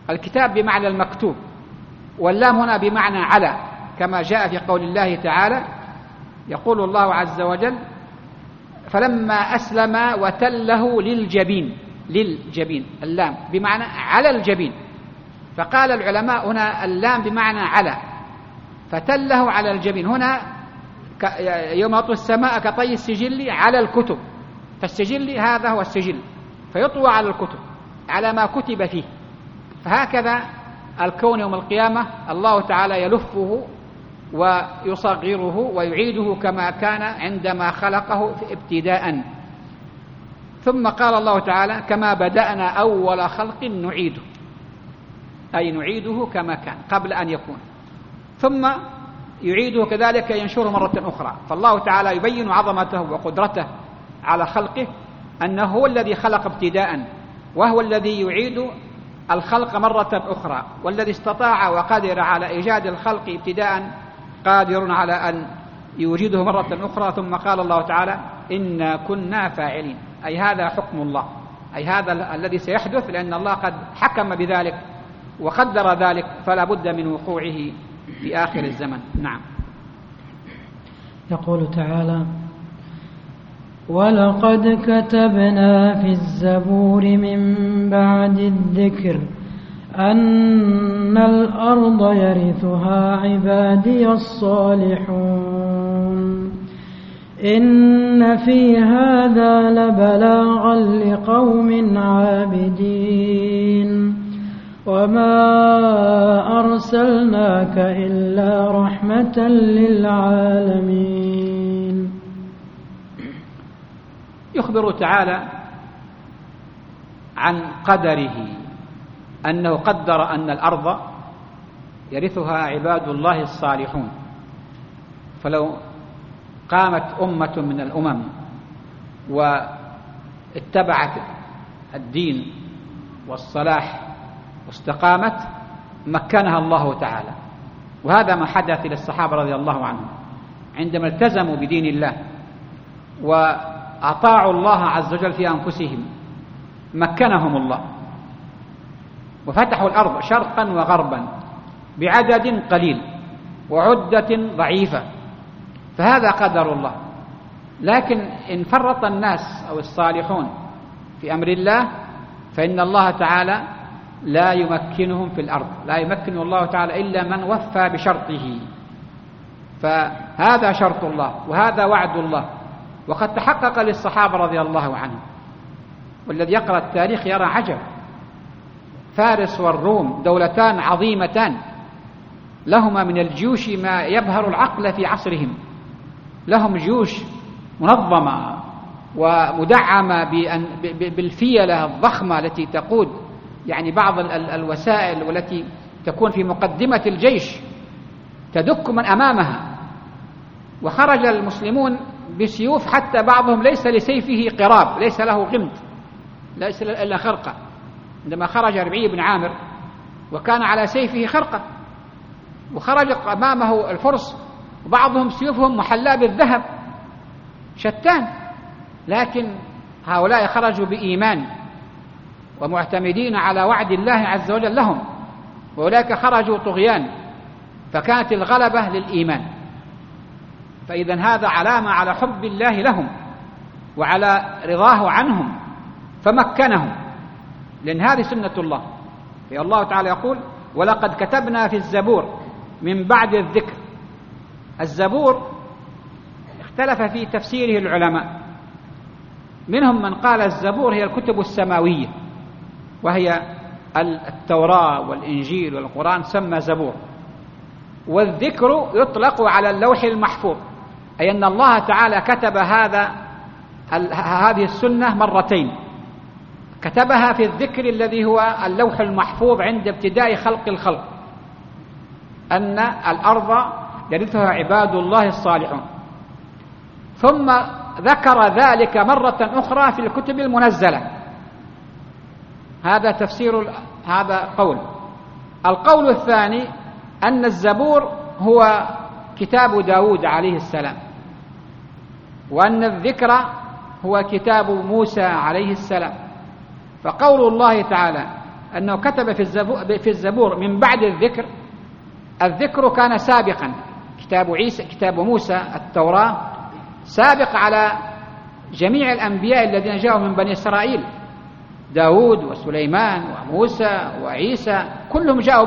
الكتاب بمعنى المكتوب، واللام هنا بمعنى على، كما جاء في قول الله تعالى، يقول الله عز وجل: فلما أسلم وتله للجبين. للجبين اللام بمعنى على الجبين، فقال العلماء هنا اللام بمعنى على، فتله على الجبين. هنا يوم يطوي السماء كطي السجل على الكتب، فالسجل هذا هو السجل، فيطوى على الكتب على ما كتب فيه. فهكذا الكون يوم القيامة الله تعالى يلفه ويصغره ويعيده كما كان عندما خلقه ابتداء. ثم قال الله تعالى: كما بدأنا أول خلق نعيده، أي نعيده كما كان قبل أن يكون، ثم يعيده كذلك ينشره مرة أخرى. فالله تعالى يبين عظمته وقدرته على خلقه، أنه هو الذي خلق ابتداء، وهو الذي يعيد الخلق مرة أخرى، والذي استطاع وقدر على إيجاد الخلق ابتداء قادر على أن يوجده مرة أخرى. ثم قال الله تعالى: إنا كنا فاعلين، أي هذا حكم الله، أي هذا الذي سيحدث، لأن الله قد حكم بذلك وقدر ذلك، فلا بد من وقوعه في آخر الزمن. نعم. يقول تعالى: ولقد كتبنا في الزبور من بعد الذكر أن الأرض يرثها عبادي الصالحون إن في هذا لبلاغا لقوم عابدين وما أرسلناك إلا رحمة للعالمين. يخبر تعالى عن قدره، أنه قدر أن الأرض يرثها عباد الله الصالحون. فلو قامت أمة من الأمم واتبعت الدين والصلاح واستقامت مكنها الله تعالى. وهذا ما حدث للصحابة رضي الله عنهم عندما التزموا بدين الله وأطاعوا الله عز وجل في أنفسهم، مكنهم الله وفتحوا الأرض شرقا وغربا بعدد قليل وعدة ضعيفة، فهذا قدر الله. لكن إن فرط الناس أو الصالحون في أمر الله فإن الله تعالى لا يمكنهم في الأرض، لا يمكن الله تعالى إلا من وفى بشرطه. فهذا شرط الله وهذا وعد الله، وقد تحقق للصحابة رضي الله عنهم. والذي يقرأ التاريخ يرى عجب، فارس والروم دولتان عظيمتان لهما من الجيوش ما يبهر العقل في عصرهم، لهم جيوش منظمة ومدعمة بالفيلة الضخمة التي تقود يعني بعض الوسائل والتي تكون في مقدمة الجيش تدك من أمامها. وخرج المسلمون بسيوف، حتى بعضهم ليس لسيفه قراب، ليس له غمد، ليس إلا خرقة. عندما خرج ربعي بن عامر وكان على سيفه خرقة، وخرج أمامه الفرس وبعضهم سيوفهم محلاة بالذهب، شتان. لكن هؤلاء خرجوا بإيمان ومعتمدين على وعد الله عز وجل لهم، وأولئك خرجوا طغيان، فكانت الغلبة للإيمان. فإذا هذا علامة على حب الله لهم وعلى رضاه عنهم فمكنهم، لأن هذه سنة الله. الله تعالى يقول: ولقد كتبنا في الزبور من بعد الذكر. الزبور اختلف في تفسيره العلماء، منهم من قال الزبور هي الكتب السماوية، وهي التوراة والإنجيل والقرآن سمى زبور. والذكر يطلق على اللوح المحفوظ، أي أن الله تعالى كتب هذه السنة مرتين، كتبها في الذكر الذي هو اللوح المحفوظ عند ابتداء خلق الخلق، أن الأرض يرثها عباد الله الصالحون، ثم ذكر ذلك مرة أخرى في الكتب المنزلة. هذا تفسير هذا قول. القول الثاني أن الزبور هو كتاب داود عليه السلام، وأن الذكر هو كتاب موسى عليه السلام. فقول الله تعالى: أنه كتب في الزبور من بعد الذكر. الذكر كان سابقا، كتاب موسى التوراة سابق على جميع الأنبياء الذين جاءوا من بني إسرائيل، داود وسليمان وموسى وعيسى كلهم جاءوا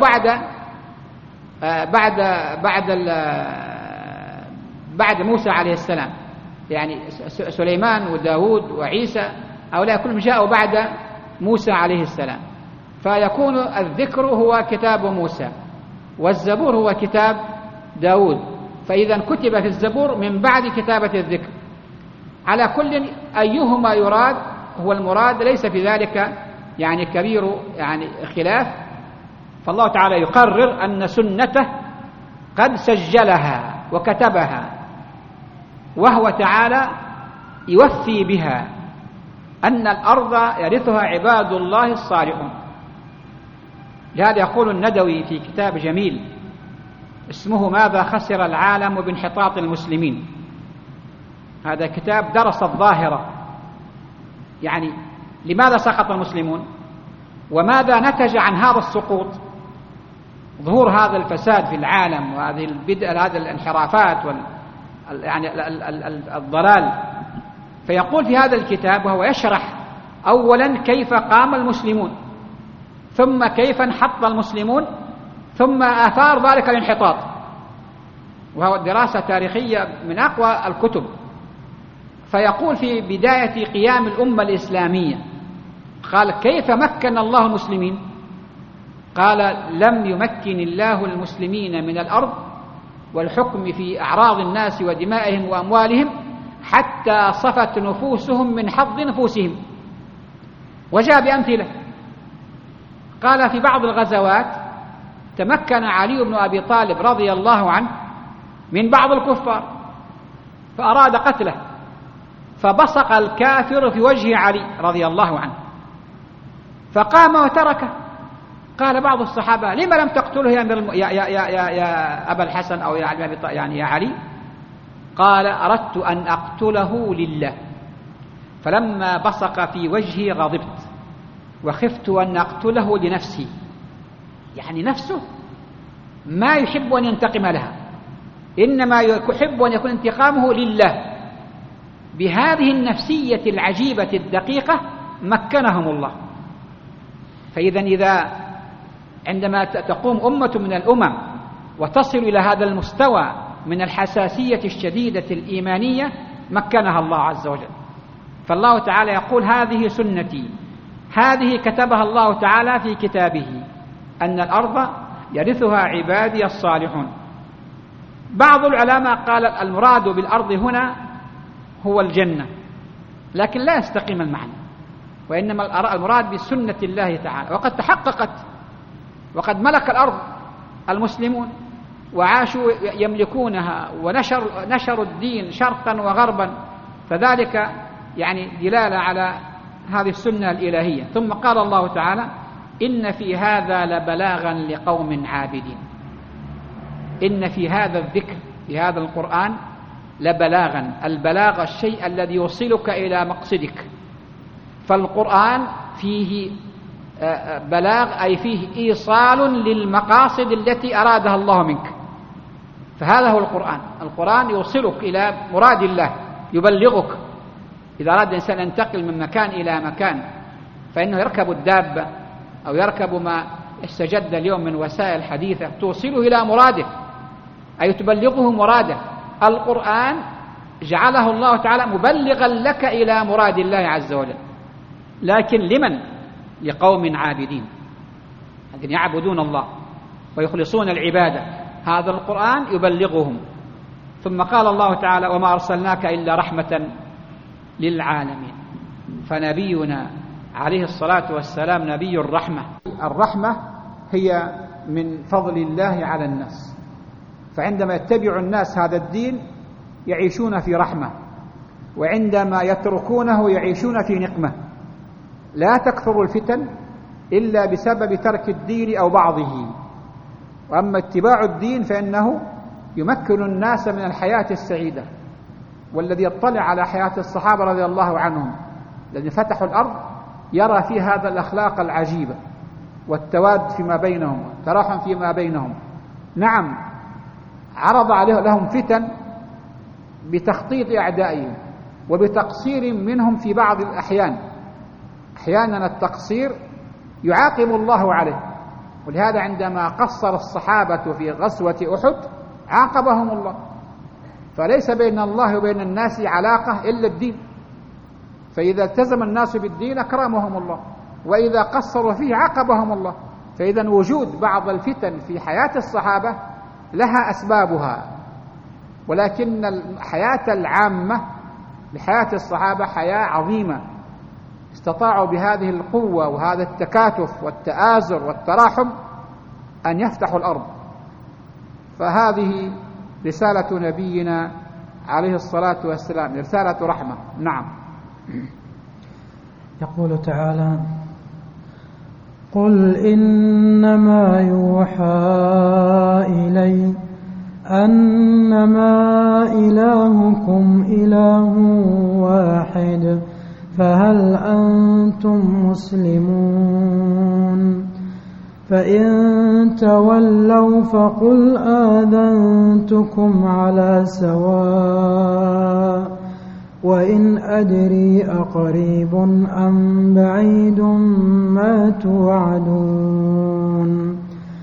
بعد موسى عليه السلام. يعني سليمان وداود وعيسى هؤلاء كلهم جاءوا بعد موسى عليه السلام، فيكون الذكر هو كتاب موسى والزبور هو كتاب داود، فإذا كتب في الزبور من بعد كتابة الذكر. على كل أيهما يراد هو المراد، ليس في ذلك يعني كبير يعني خلاف. فالله تعالى يقرر أن سنته قد سجلها وكتبها، وهو تعالى يوفي بها أن الأرض يرثها عباد الله الصالحون. لهذا يقول الندوي في كتاب جميل اسمه ماذا خسر العالم بانحطاط المسلمين. هذا كتاب درس الظاهرة، يعني لماذا سقط المسلمون وماذا نتج عن هذا السقوط، ظهور هذا الفساد في العالم وهذه هذه الانحرافات يعني الضلال. فيقول في هذا الكتاب وهو يشرح أولا كيف قام المسلمون، ثم كيف انحط المسلمون، ثم آثار ذلك الانحطاط، وهو دراسة تاريخية من أقوى الكتب. فيقول في بداية قيام الأمة الإسلامية قال كيف مكن الله المسلمين؟ قال لم يمكن الله المسلمين من الأرض والحكم في أعراض الناس ودمائهم وأموالهم حتى صفت نفوسهم من حظ نفوسهم. وجاء بأمثلة، قال في بعض الغزوات تمكن علي بن أبي طالب رضي الله عنه من بعض الكفار فأراد قتله، فبصق الكافر في وجه علي رضي الله عنه فقام وتركه. قال بعض الصحابة لما لم تقتله يا أبا الحسن أو يا علي؟ قال أردت أن أقتله لله، فلما بصق في وجهي غضبت وخفت أن أقتله لنفسي. يعني نفسه ما يحب أن ينتقم لها، إنما يحب أن يكون انتقامه لله. بهذه النفسية العجيبة الدقيقة مكنهم الله. فإذا عندما تقوم أمة من الأمم وتصل إلى هذا المستوى من الحساسية الشديدة الإيمانية مكنها الله عز وجل. فالله تعالى يقول هذه سنتي، هذه كتبها الله تعالى في كتابه أن الأرض يرثها عبادي الصالحون. بعض العلماء قال المراد بالأرض هنا هو الجنة، لكن لا يستقيم المعنى، وإنما المراد بسنة الله تعالى، وقد تحققت وقد ملك الأرض المسلمون وعاشوا يملكونها ونشروا الدين شرقا وغربا، فذلك يعني دلالة على هذه السنة الإلهية. ثم قال الله تعالى إن في هذا لبلاغا لقوم عابدين. إن في هذا الذكر في هذا القرآن لبلاغا، البلاغ الشيء الذي يوصلك إلى مقصدك. فالقرآن فيه بلاغ أي فيه إيصال للمقاصد التي أرادها الله منك، فهذا هو القرآن. القرآن يوصلك إلى مراد الله، يبلغك. إذا أراد الإنسان أن ينتقل من مكان إلى مكان فإنه يركب الدابة أو يركب ما استجد اليوم من وسائل حديثة توصله إلى مراده، أي تبلغه مراده. القرآن جعله الله تعالى مبلغا لك إلى مراد الله عز وجل، لكن لمن؟ لقوم عابدين، الذين يعبدون الله ويخلصون العبادة، هذا القرآن يبلغهم. ثم قال الله تعالى وما أرسلناك إلا رحمة للعالمين. فنبينا عليه الصلاة والسلام نبي الرحمة. الرحمة هي من فضل الله على الناس، فعندما يتبع الناس هذا الدين يعيشون في رحمة، وعندما يتركونه يعيشون في نقمة. لا تكثر الفتن إلا بسبب ترك الدين أو بعضه، وأما اتباع الدين فإنه يمكن الناس من الحياة السعيدة. والذي يطلع على حياة الصحابة رضي الله عنهم الذين فتحوا الأرض يرى في هذا الأخلاق العجيبة، والتواد فيما بينهم والتراحم فيما بينهم. نعم، عرض لهم فتن بتخطيط أعدائهم وبتقصير منهم في بعض الأحيان. أحيانا التقصير يعاقب الله عليه، ولهذا عندما قصر الصحابة في غزوة أحد عاقبهم الله. فليس بين الله وبين الناس علاقة إلا الدين، فإذا التزم الناس بالدين أكرمهم الله، وإذا قصروا فيه عاقبهم الله. فإذا وجود بعض الفتن في حياة الصحابة لها أسبابها، ولكن الحياة العامة لحياة الصحابة حياة عظيمة، استطاعوا بهذه القوة وهذا التكاتف والتآزر والتراحم أن يفتحوا الأرض. فهذه رسالة نبينا عليه الصلاة والسلام، رسالة رحمة. نعم. يقول تعالى: قل إنما يوحى إلي أنما إلهكم إله واحد فهل أنتم مسلمون؟ فإن تولوا فقل آذنتكم على سواء وإن أدري أقريب أم بعيد ما توعدون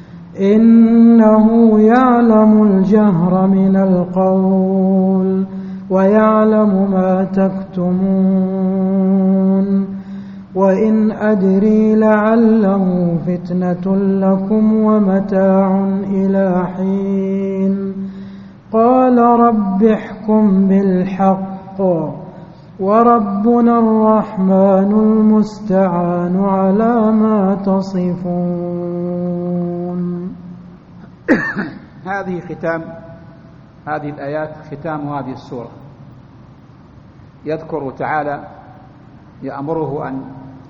إنه يعلم الجهر من القول ويعلم ما تكتمون وإن أدري لعله فتنة لكم ومتاع إلى حين قال رب احكم بالحق وربنا الرحمن المستعان على ما تصفون. هذه ختام هذه الآيات، ختام هذه السورة. يذكر تعالى يأمره أن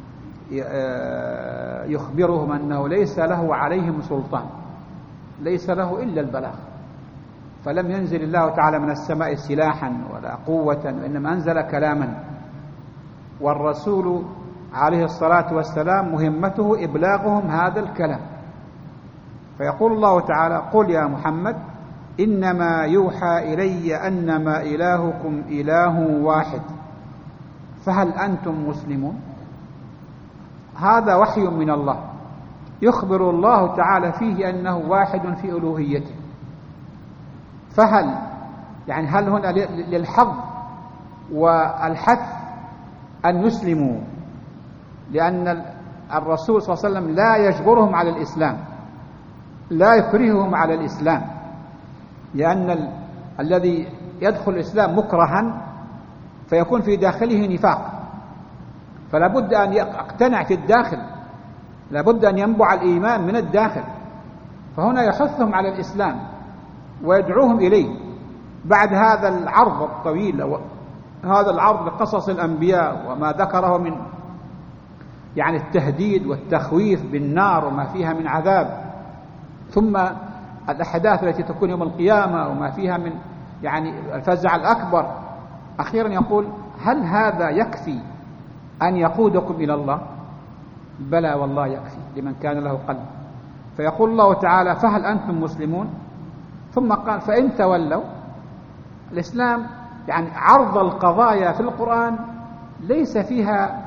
يخبرهم أنه ليس له عليهم سلطان، ليس له إلا البلاغ. فلم ينزل الله تعالى من السماء سلاحا ولا قوة، وإنما أنزل كلاما، والرسول عليه الصلاة والسلام مهمته إبلاغهم هذا الكلام. فيقول الله تعالى: قل يا محمد إنما يوحى إلي أنما إلهكم إله واحد فهل أنتم مسلمون؟ هذا وحي من الله يخبر الله تعالى فيه أنه واحد في ألوهيته. فهل يعني هل هنا للحظ والحث أن يسلموا، لأن الرسول صلى الله عليه وسلم لا يجبرهم على الإسلام، لا يكرههم على الإسلام، لأن الذي يدخل الإسلام مكرها فيكون في داخله نفاق، فلا بد أن يقتنع في الداخل، لا بد أن ينبع الإيمان من الداخل. فهنا يحثهم على الإسلام ويدعوهم إليه بعد هذا العرض الطويل، هذا العرض لقصص الأنبياء وما ذكره من يعني التهديد والتخويف بالنار وما فيها من عذاب، ثم الأحداث التي تكون يوم القيامة وما فيها من يعني الفزع الأكبر. أخيرا يقول: هل هذا يكفي أن يقودكم إلى الله؟ بلى والله يكفي لمن كان له قلب. فيقول الله تعالى: فهل أنتم مسلمون؟ ثم قال: فإن تولوا. الإسلام يعني عرض القضايا في القرآن ليس فيها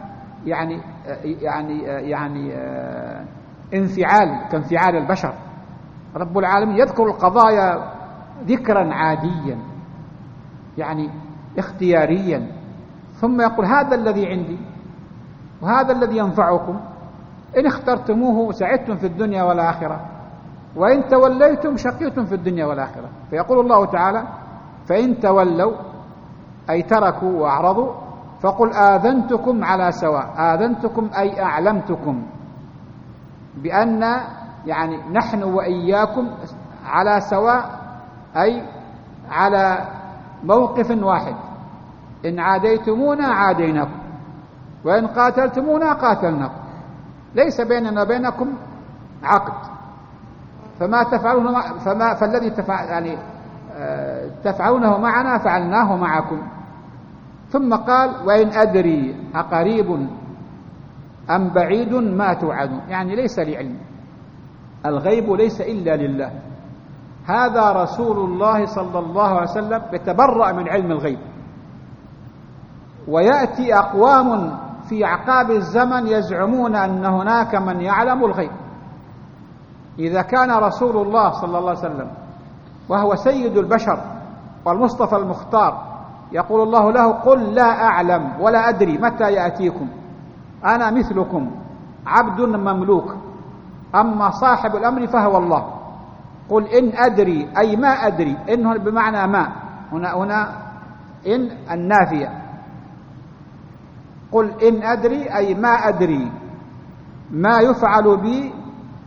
يعني انفعال كانفعال البشر. رب العالمين يذكر القضايا ذكرا عاديا يعني اختياريا، ثم يقول: هذا الذي عندي وهذا الذي ينفعكم، إن اخترتموه سعدتم في الدنيا والآخرة، وإن توليتم شقيتم في الدنيا والآخرة. فيقول الله تعالى: فإن تولوا أي تركوا وأعرضوا فقل آذنتكم على سواء. آذنتكم أي أعلمتكم بأن يعني نحن وإياكم على سواء، أي على موقف واحد، إن عاديتمونا عاديناكم وإن قاتلتمونا قاتلناكم، ليس بيننا وبينكم عقد، فما تفعلون فالذي تفعلونه معنا فعلناه معكم. ثم قال: وإن أدري أقريب أم بعيد ما توعدون، يعني ليس لي علم، الغيب ليس إلا لله. هذا رسول الله صلى الله عليه وسلم يتبرأ من علم الغيب. ويأتي أقوام في أعقاب الزمن يزعمون أن هناك من يعلم الغيب. إذا كان رسول الله صلى الله عليه وسلم وهو سيد البشر والمصطفى المختار يقول الله له: قل لا أعلم ولا أدري متى يأتيكم، أنا مثلكم عبد مملوك، أما صاحب الأمر فهو الله. قل إن أدري، أي ما أدري، إنه بمعنى ما، هنا إن النافية. قل إن أدري أي ما أدري ما يفعل بي،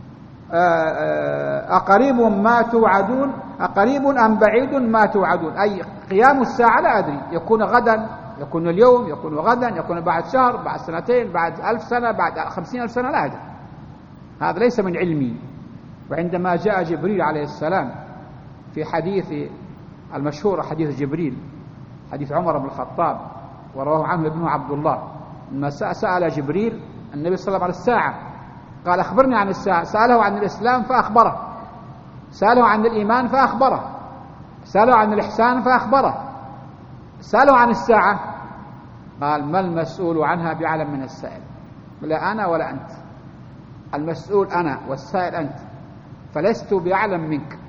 أقريب ما توعدون، أقريب أم بعيد ما توعدون، أي قيام الساعة لا أدري، يكون غدا، يكون اليوم، يكون غدا، يكون بعد شهر، بعد سنتين، بعد 1000 سنة، بعد 50,000 سنة، لا أدري. هذا ليس من علمي. وعندما جاء جبريل عليه السلام في حديث المشهور، حديث جبريل، حديث عمر بن الخطاب ورواه عنه ابنه عبد الله، لما سأل جبريل النبي صلى الله عليه وسلم عن الساعة، قال: أخبرني عن الساعة. سأله عن الإسلام فأخبره، سأله عن الإيمان فأخبره، سأله عن الإحسان فأخبره، سأله عن الساعة قال: ما المسؤول عنها بعلم من السائل، لا أنا ولا أنت، المسؤول أنا والسائل أنت، فلست بأعلم منك،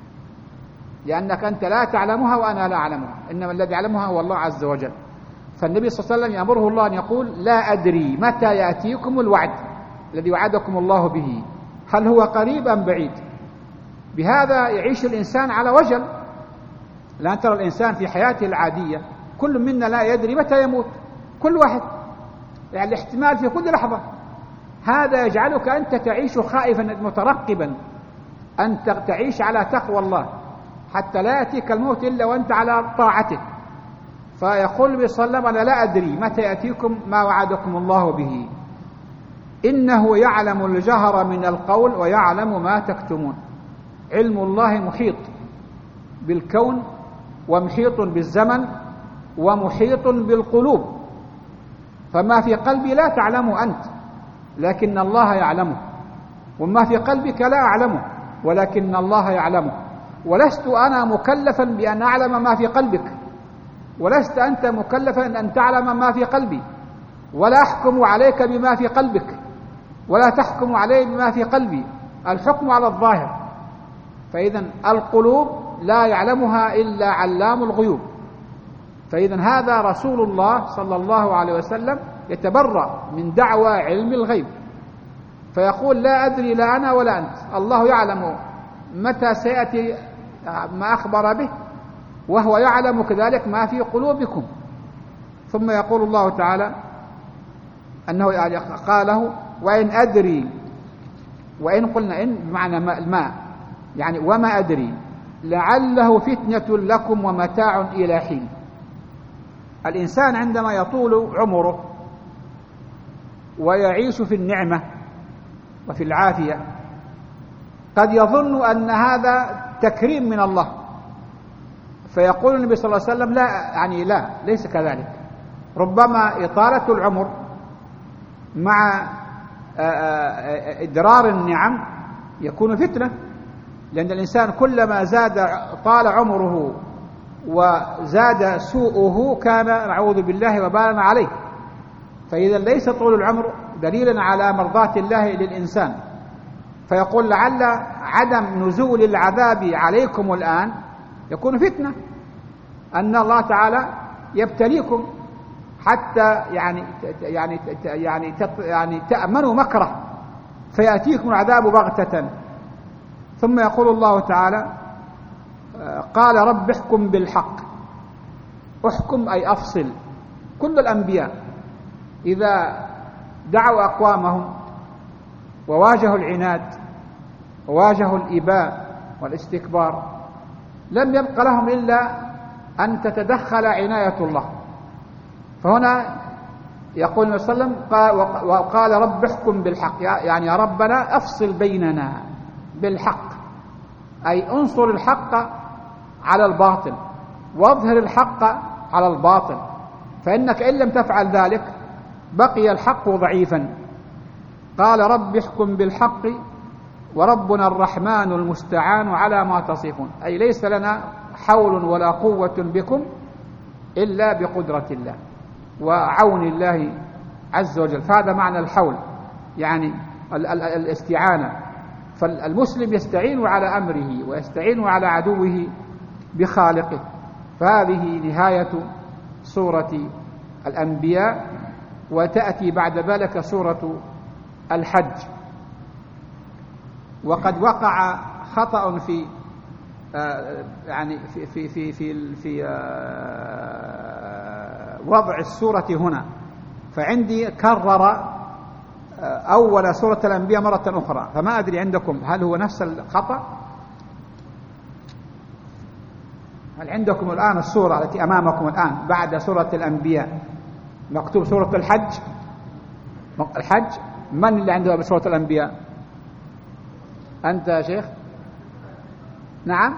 لأنك أنت لا تعلمها وأنا لا أعلمها، إنما الذي يعلمها هو الله عز وجل. فالنبي صلى الله عليه وسلم يأمره الله أن يقول: لا أدري متى يأتيكم الوعد الذي وعدكم الله به، هل هو قريب أم بعيد؟ بهذا يعيش الإنسان على وجل. الآن ترى الإنسان في حياته العادية كل منا لا يدري متى يموت، كل واحد، يعني الاحتمال في كل لحظة. هذا يجعلك أنت تعيش خائفا مترقبا، أنت تعيش على تقوى الله حتى لا يأتيك الموت إلا وأنت على طاعته. فيقول النبي صلى الله عليه وسلم: أنا لا أدري متى يأتيكم ما وعدكم الله به، إنه يعلم الجهر من القول ويعلم ما تكتمون. علم الله محيط بالكون ومحيط بالزمن ومحيط بالقلوب، فما في قلبي لا تعلمه أنت لكن الله يعلمه، وما في قلبك لا أعلمه ولكن الله يعلمه. ولست أنا مكلفا بأن أعلم ما في قلبك، ولست أنت مكلفا أن تعلم ما في قلبي، ولا أحكم عليك بما في قلبك ولا تحكم علي بما في قلبي، الحكم على الظاهر. فإذا القلوب لا يعلمها إلا علام الغيوب. فإذا هذا رسول الله صلى الله عليه وسلم يتبرأ من دعوى علم الغيب، فيقول: لا أدري لا أنا ولا أنت، الله يعلم متى سيأتي ما أخبر به، وهو يعلم كذلك ما في قلوبكم. ثم يقول الله تعالى أنه قاله: وإن أدري، وإن قلنا إن بمعنى ما، يعني وما أدري لعله فتنة لكم ومتاع إلى حين. الإنسان عندما يطول عمره ويعيش في النعمة وفي العافية قد يظن أن هذا تكريم من الله، فيقول النبي صلى الله عليه وسلم: لا، يعني لا، ليس كذلك. ربما إطالة العمر مع إدرار النعم يكون فتنة، لأن الإنسان كلما زاد طال عمره وزاد سوءه كان نعوذ بالله وبالا عليه. فإذا ليس طول العمر دليلا على مرضاة الله للإنسان، فيقول: لعل عدم نزول العذاب عليكم الآن يكون فتنة، أن الله تعالى يبتليكم حتى يعني تأمنوا مكره فيأتيكم العذاب بغتة. ثم يقول الله تعالى: قال رب احكم بالحق. احكم أي أفصل. كل الأنبياء إذا دعوا أقوامهم وواجهوا العناد وواجهوا الإباء والاستكبار لم يبق لهم إلا أن تتدخل عناية الله. فهنا يقول النبي صلى الله عليه وسلم: وقال رب احكم بالحق، يعني يا ربنا أفصل بيننا بالحق، أي انصر الحق على الباطل واظهر الحق على الباطل، فإنك إن لم تفعل ذلك بقي الحق ضعيفا قال رب احكم بالحق وربنا الرحمن المستعان على ما تصفون، أي ليس لنا حول ولا قوة بكم إلا بقدرة الله وعون الله عز وجل. فهذا معنى الحول، يعني الاستعانة. فالمسلم يستعين على أمره ويستعين على عدوه بخالقه. فهذه نهاية سورة الأنبياء، وتأتي بعد ذلك سورة الحج. وقد وقع خطأ في يعني في وضع السورة هنا، فعندي كرر أول سورة الأنبياء مرة أخرى، فما أدري عندكم هل هو نفس الخطأ؟ هل عندكم الآن السورة التي أمامكم الآن بعد سورة الأنبياء مكتوب سورة الحج؟ من اللي عنده سورة الأنبياء؟ أنت يا شيخ؟ نعم؟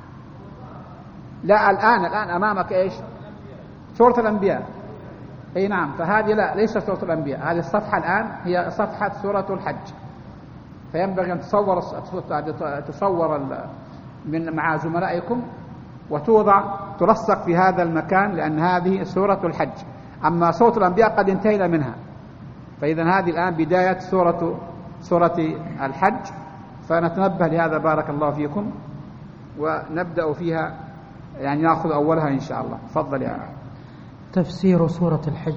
لا، الآن أمامك إيش؟ سورة الأنبياء. أي نعم. فهذه لا، ليست سورة الأنبياء، هذه الصفحة الآن هي صفحة سورة الحج. فينبغي أن تصور مع زملائكم وتوضع ترسق في هذا المكان، لأن هذه سورة الحج. أما سورة الأنبياء قد انتهينا منها، فإذا هذه الآن بداية سورة الحج، فنتنبه لهذا بارك الله فيكم، ونبدأ فيها، يعني نأخذ أولها إن شاء الله. تفضل يا تفسير سورة الحج.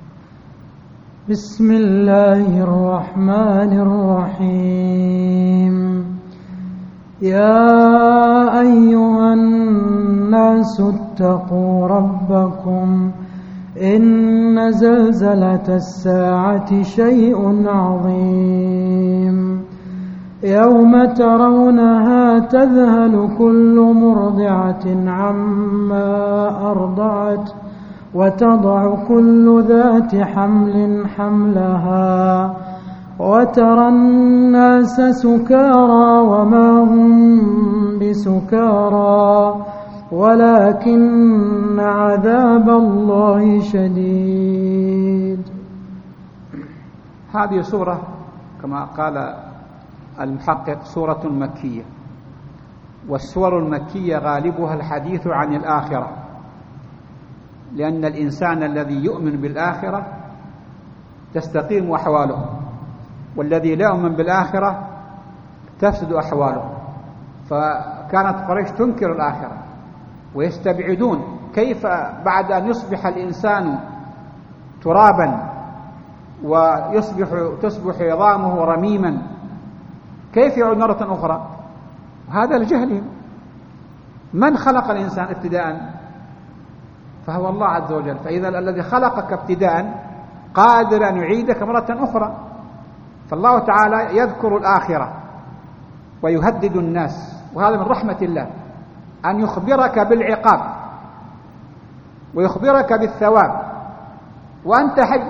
بسم الله الرحمن الرحيم. يا أيها الناس اتقوا ربكم إن زلزلة الساعة شيء عظيم، يوم ترونها تذهل كل مرضعة عما أرضعت وتضع كل ذات حمل حملها وترى الناس سكارى وما هم بسكارى ولكن عذاب الله شديد. هذه سورة كما قال المحقق سورة مكية، والسور المكية غالبها الحديث عن الآخرة، لأن الإنسان الذي يؤمن بالآخرة تستقيم أحواله، والذي لا يؤمن بالآخرة تفسد أحواله. فكانت قريش تنكر الآخرة ويستبعدون كيف بعد أن يصبح الإنسان ترابا وتصبح عظامه رميما كيف يعود مرة أخرى؟ هذا الجهل. من خلق الإنسان ابتداء؟ فهو الله عز وجل. فإذا الذي خلقك ابتداء قادر أن يعيدك مرة أخرى. فالله تعالى يذكر الآخرة ويهدد الناس، وهذا من رحمة الله أن يخبرك بالعقاب ويخبرك بالثواب وأنت حي،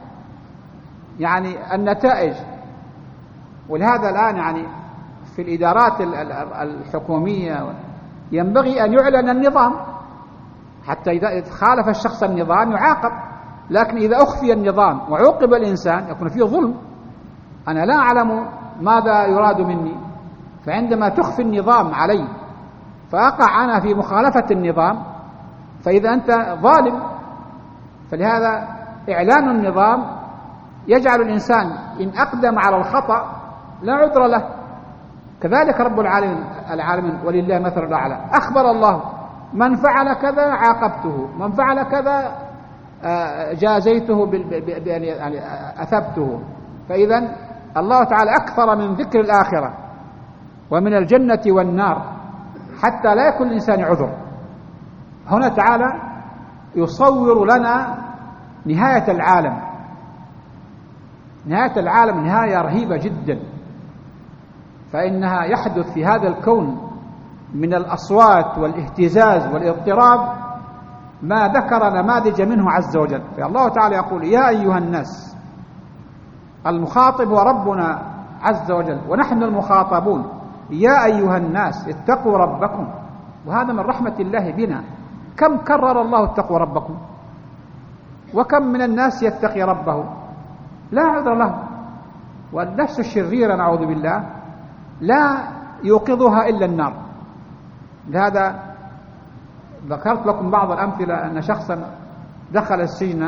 يعني النتائج. ولهذا الآن يعني في الإدارات الحكومية ينبغي أن يعلن النظام، حتى إذا خالف الشخص النظام يعاقب، لكن إذا أخفي النظام وعوقب الإنسان يكون فيه ظلم. أنا لا أعلم ماذا يراد مني، فعندما تخفي النظام علي فأقع أنا في مخالفة النظام، فإذا أنت ظالم. فلهذا إعلان النظام يجعل الإنسان إن أقدم على الخطأ لا عذر له. كذلك رب العالمين ولله مثل الأعلى، أخبر الله من فعل كذا عاقبته، من فعل كذا جازيته يعني أثبته. فإذا الله تعالى أكثر من ذكر الآخرة ومن الجنة والنار حتى لا يكون الإنسان عذر. هنا تعالى يصور لنا نهاية العالم. نهاية العالم نهاية رهيبة جدا، فإنها يحدث في هذا الكون من الأصوات والاهتزاز والاضطراب ما ذكر نماذج منه عز وجل. فالله تعالى يقول يا أيها الناس، المخاطب هو ربنا عز وجل ونحن المخاطبون. يا أيها الناس اتقوا ربكم، وهذا من رحمة الله بنا. كم كرر الله اتقوا ربكم، وكم من الناس يتقي ربه لا عذر له. والنفس الشريرة نعوذ بالله لا يوقظها إلا النار. لهذا ذكرت لكم بعض الأمثلة أن شخصا دخل السجن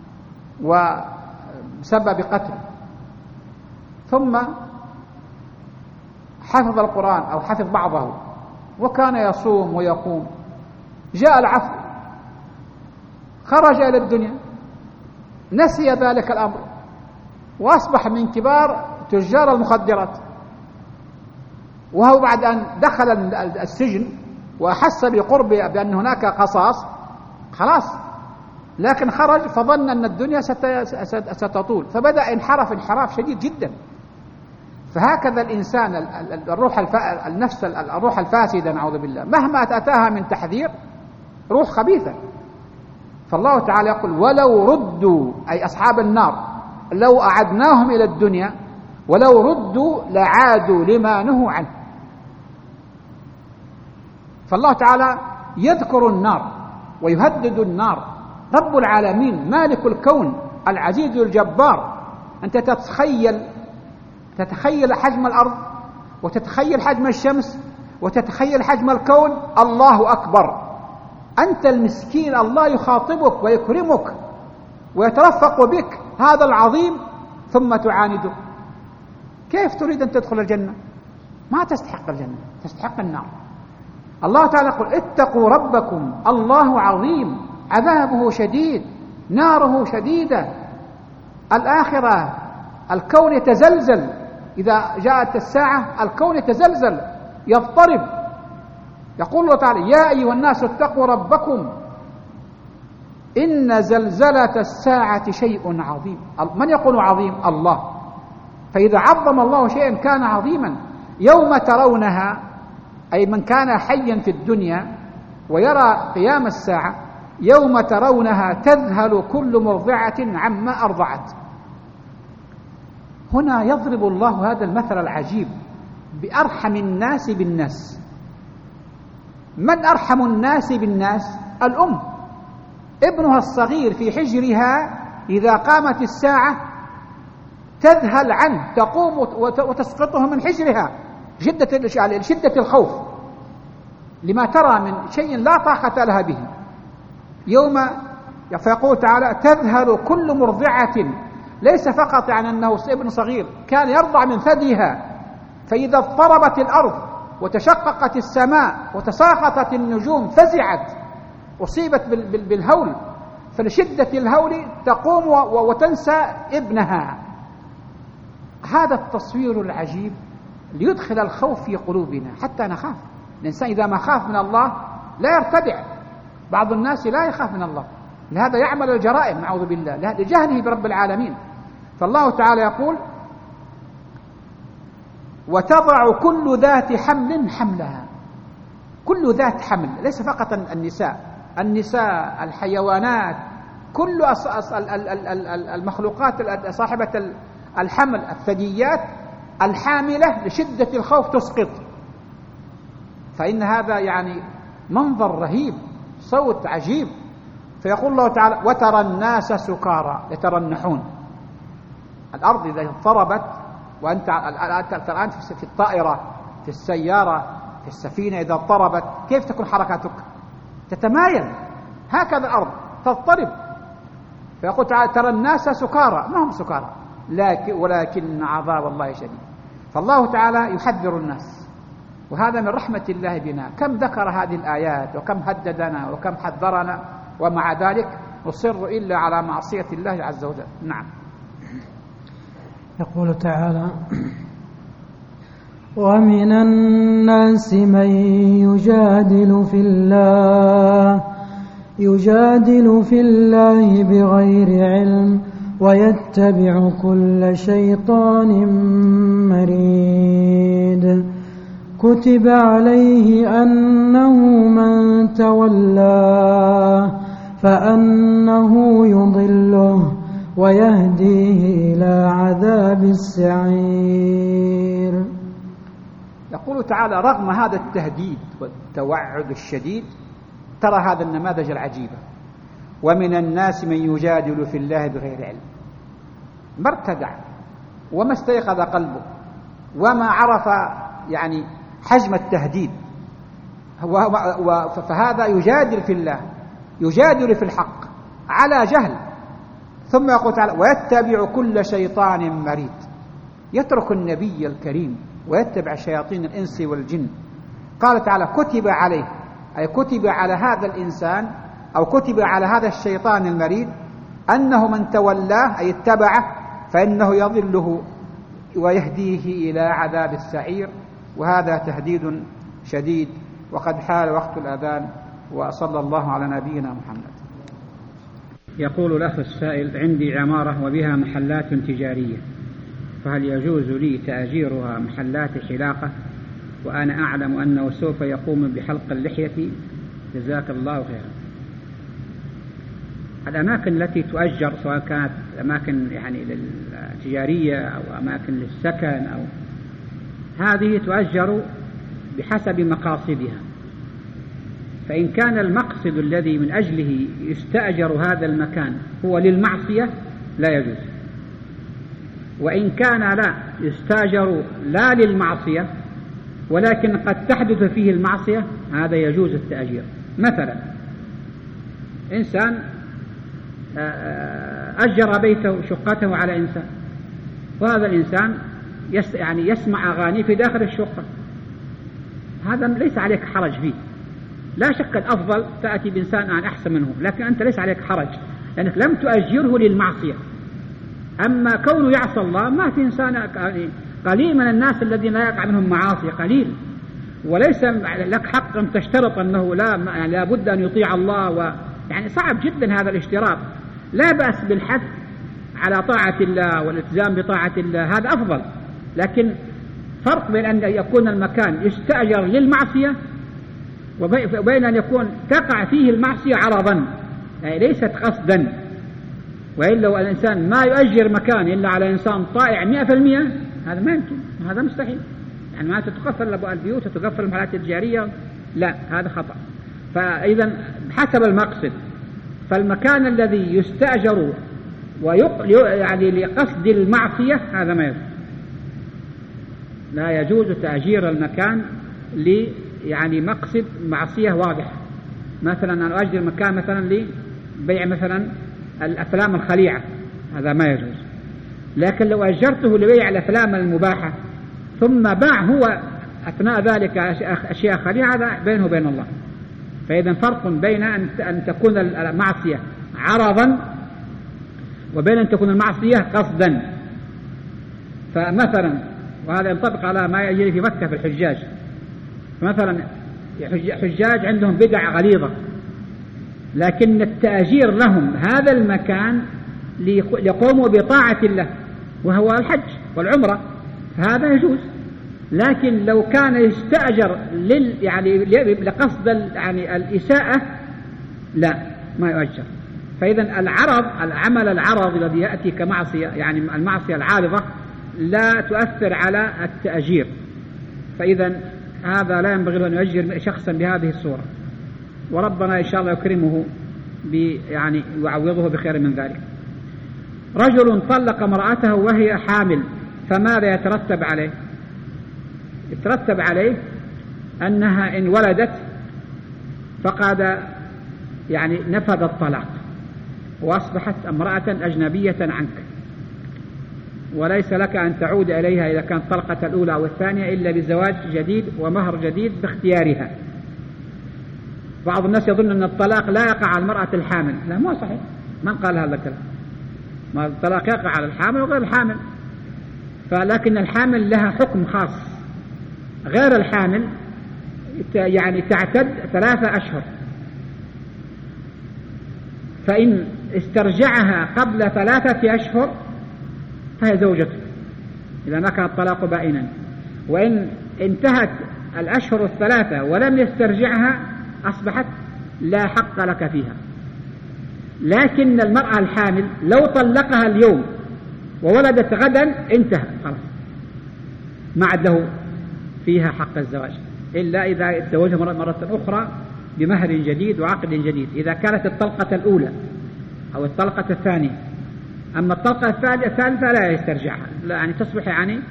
وسبب قتل، ثم حفظ القرآن أو حفظ بعضه وكان يصوم ويقوم، جاء العفو، خرج إلى الدنيا، نسي ذلك الأمر وأصبح من كبار تجار المخدرات. وهو بعد أن دخل السجن وأحس بقرب بأن هناك قصاص خلاص، لكن خرج فظن أن الدنيا ستطول، فبدأ انحرف انحراف شديد جدا. فهكذا الإنسان الروح الفاسدة نعوذ بالله مهما أتاها من تحذير روح خبيثة. فالله تعالى يقول ولو ردوا، أي أصحاب النار، لو أعدناهم إلى الدنيا ولو ردوا لعادوا لما نهوا عنه. فالله تعالى يذكر النار ويهدد النار. رب العالمين مالك الكون العزيز الجبار، أنت تتخيل حجم الأرض وتتخيل حجم الشمس وتتخيل حجم الكون. الله أكبر، أنت المسكين الله يخاطبك ويكرمك ويترفق بك، هذا العظيم، ثم تعانده. كيف تريد أن تدخل الجنة؟ ما تستحق الجنة، تستحق النار. الله تعالى يقول اتقوا ربكم الله عظيم عذابه شديد ناره شديدة. الآخرة الكون يتزلزل، إذا جاءت الساعة الكون يتزلزل يضطرب. يقول الله تعالى يا أيها الناس اتقوا ربكم إن زلزلة الساعة شيء عظيم. من يقول عظيم؟ الله. فإذا عظم الله شيئا كان عظيما. يوم ترونها، أي من كان حيا في الدنيا ويرى قيام الساعة، يوم ترونها تذهل كل مرضعة عما أرضعت. هنا يضرب الله هذا المثل العجيب بأرحم الناس بالناس. من أرحم الناس بالناس؟ الأم. ابنها الصغير في حجرها إذا قامت الساعة تذهل عنه، تقوم وتسقطه من حجرها شدة الخوف لما ترى من شيء لا طاقة لها به. يوم فيقول تعالى تذهل كل مرضعة، ليس فقط يعني أنه ابن صغير كان يرضع من ثديها، فإذا اضطربت الأرض وتشققت السماء وتساقطت النجوم فزعت، أصيبت بالهول، فلشدة الهول تقوم وتنسى ابنها. هذا التصوير العجيب ليدخل الخوف في قلوبنا حتى نخاف. الإنسان إذا ما خاف من الله لا يرتدع. بعض الناس لا يخاف من الله، لهذا يعمل الجرائم نعوذ بالله لجهله برب العالمين. فالله تعالى يقول وتضع كل ذات حمل حملها. كل ذات حمل، ليس فقط النساء الحيوانات، كل المخلوقات صاحبة الحمل، الثدييات الحاملة لشدة الخوف تسقط. فإن هذا يعني منظر رهيب، صوت عجيب. فيقول الله تعالى وترى الناس سكارى يترنحون. الأرض إذا اضطربت، وأنت الآن في الطائرة، في السيارة، في السفينة، إذا اضطربت كيف تكون حركاتك؟ تتمايل. هكذا الأرض تضطرب. فيقول تعالى ترى الناس سكارى، ما هم سكارى ولكن عذاب الله شديد. فالله تعالى يحذر الناس، وهذا من رحمة الله بنا. كم ذكر هذه الآيات وكم هددنا وكم حذرنا، ومع ذلك نصر إلا على معصية الله عز وجل. نعم. يقول تعالى ومن الناس من يجادل في الله بغير علم ويتبع كل شيطان مريد كتب عليه أنه من تولاه فأنه يضله ويهديه إلى عذاب السعير. يقول تعالى رغم هذا التهديد والتوعد الشديد، ترى هذا النماذج العجيبة. ومن الناس من يجادل في الله بغير علم. ما ارتدع، وما استيقظ قلبه وما عرف يعني حجم التهديد، فهذا يجادل في الله، يجادل في الحق على جهل. ثم يقول تعالى: ويتبع كل شيطان مريد. يترك النبي الكريم ويتبع شياطين الإنس والجن. قال تعالى: كتب عليه، أي كتب على هذا الإنسان أو كتب على هذا الشيطان المريد أنه من تولاه أي اتبعه فإنه يضله ويهديه إلى عذاب السعير. وهذا تهديد شديد. وقد حال وقت الأذان، وصلى الله على نبينا محمد. يقول الأخ السائل: عندي عمارة وبها محلات تجارية، فهل يجوز لي تأجيرها محلات حلاقة وأنا أعلم أنه سوف يقوم بحلق اللحية؟ جزاك الله خيرا. الأماكن التي تؤجر سواء كانت أماكن يعني للتجارية أو أماكن للسكن أو هذه تؤجر بحسب مقاصدها. فإن كان المقصد الذي من أجله يستأجر هذا المكان هو للمعصية لا يجوز، وإن كان لا يستأجر لا للمعصية ولكن قد تحدث فيه المعصية هذا يجوز التأجير. مثلا إنسان أجر بيته شقته على إنسان، وهذا الإنسان يعني يسمع أغاني في داخل الشقة، هذا ليس عليك حرج فيه. لا شك الأفضل تأتي بإنسان أحسن منه، لكن أنت ليس عليك حرج لأنك لم تؤجره للمعصية. أما كونه يعصى الله ما في إنسان، قليل من الناس الذين لا يقع منهم معاصي، قليل، وليس لك حق أن تشترط أنه لا بد أن يطيع الله، يعني صعب جدا هذا الاشتراط. لا بأس بالحث على طاعة الله والالتزام بطاعة الله، هذا أفضل، لكن فرق بين أن يكون المكان يستأجر للمعصية وبين أن يكون تقع فيه المعصية عرضا، يعني ليست قصدا. وإلا لو الإنسان ما يؤجر مكان إلا على إنسان طائع 100%، هذا ما يمكن، هذا مستحيل. يعني ما تتقفل البيوت وتقفل المحلات التجارية، لا، هذا خطأ. فإذا بحسب المقصد، فالمكان الذي يستأجر يعني لقصد المعصية هذا ما يجوز. لا يجوز تأجير المكان يعني مقصد معصية واضح. مثلا أنا أؤجر مكان مثلا لبيع مثلا الأفلام الخليعة، هذا ما يجوز. لكن لو أجرته لبيع الأفلام المباحة ثم باع هو أثناء ذلك أشياء خليعة، هذا بينه وبين الله. فإذا فرق بين أن تكون المعصية عرضا وبين أن تكون المعصية قصدا. فمثلا، وهذا ينطبق على ما يجري في مكة في الحجاج، مثلا حجاج عندهم بدع غليظة، لكن التأجير لهم هذا المكان ليقوموا بطاعة الله وهو الحج والعمرة، هذا يجوز. لكن لو كان يستأجر يعني لقصد يعني الإساءة، لا، ما يؤجر. فإذا العمل العرض الذي يأتي كمعصية، يعني المعصية العارضة، لا تؤثر على التأجير. فإذا هذا لا ينبغي أن يؤجر شخصا بهذه الصورة، وربنا إن شاء الله يكرمه يعني يعوضه بخير من ذلك. رجل طلق امرأته وهي حامل، فماذا يترتب عليه؟ يترتب عليه أنها إن ولدت فقد يعني نفذ الطلاق وأصبحت امرأة أجنبية عنك، وليس لك أن تعود إليها إذا كانت طلقة الأولى أو الثانية إلا بزواج جديد ومهر جديد باختيارها. بعض الناس يظن أن الطلاق لا يقع على المرأة الحامل، لا، ما صحيح، من قال هذا الكلام؟ ما الطلاق يقع على الحامل وغير الحامل، فلكن الحامل لها حكم خاص، غير الحامل يعني تعتد 3 أشهر، فإن استرجعها قبل 3 أشهر فهي زوجته إذا ما كان الطلاق بائنا، وإن انتهت الأشهر 3 ولم يسترجعها أصبحت لا حق لك فيها. لكن المرأة الحامل لو طلقها اليوم وولدت غدا انتهى خلاص، ما عاد له فيها حق الزواج إلا إذا تزوجها مرة أخرى بمهر جديد وعقد جديد، إذا كانت الطلقة الأولى أو الطلقة الثانية. أما الطلقة الثالثة لا يسترجعها، لا يعني تصبح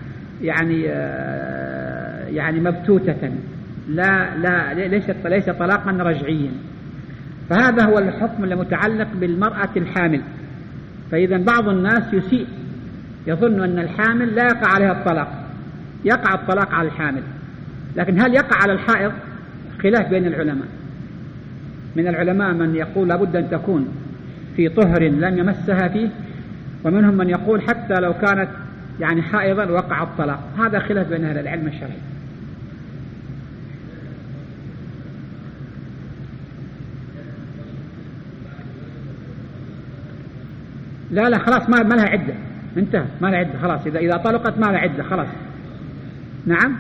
يعني مبتوتة، لا ليس طلاقا رجعيا. فهذا هو الحكم المتعلق بالمرأة الحامل. فإذا بعض الناس يسيء، يظن أن الحامل لا يقع عليها الطلاق، يقع الطلاق على الحامل، لكن هل يقع على الحائض؟ خلاف بين العلماء. من العلماء من يقول لابد أن تكون في طهر لم يمسها فيه، ومنهم من يقول حتى لو كانت يعني حائضا وقع الطلاق. هذا خلاف بين أهل العلم الشرعي. لا خلاص ما لها عدة، انتهى، ما لها عدة خلاص. إذا طلقت ما لها عدة خلاص. نعم،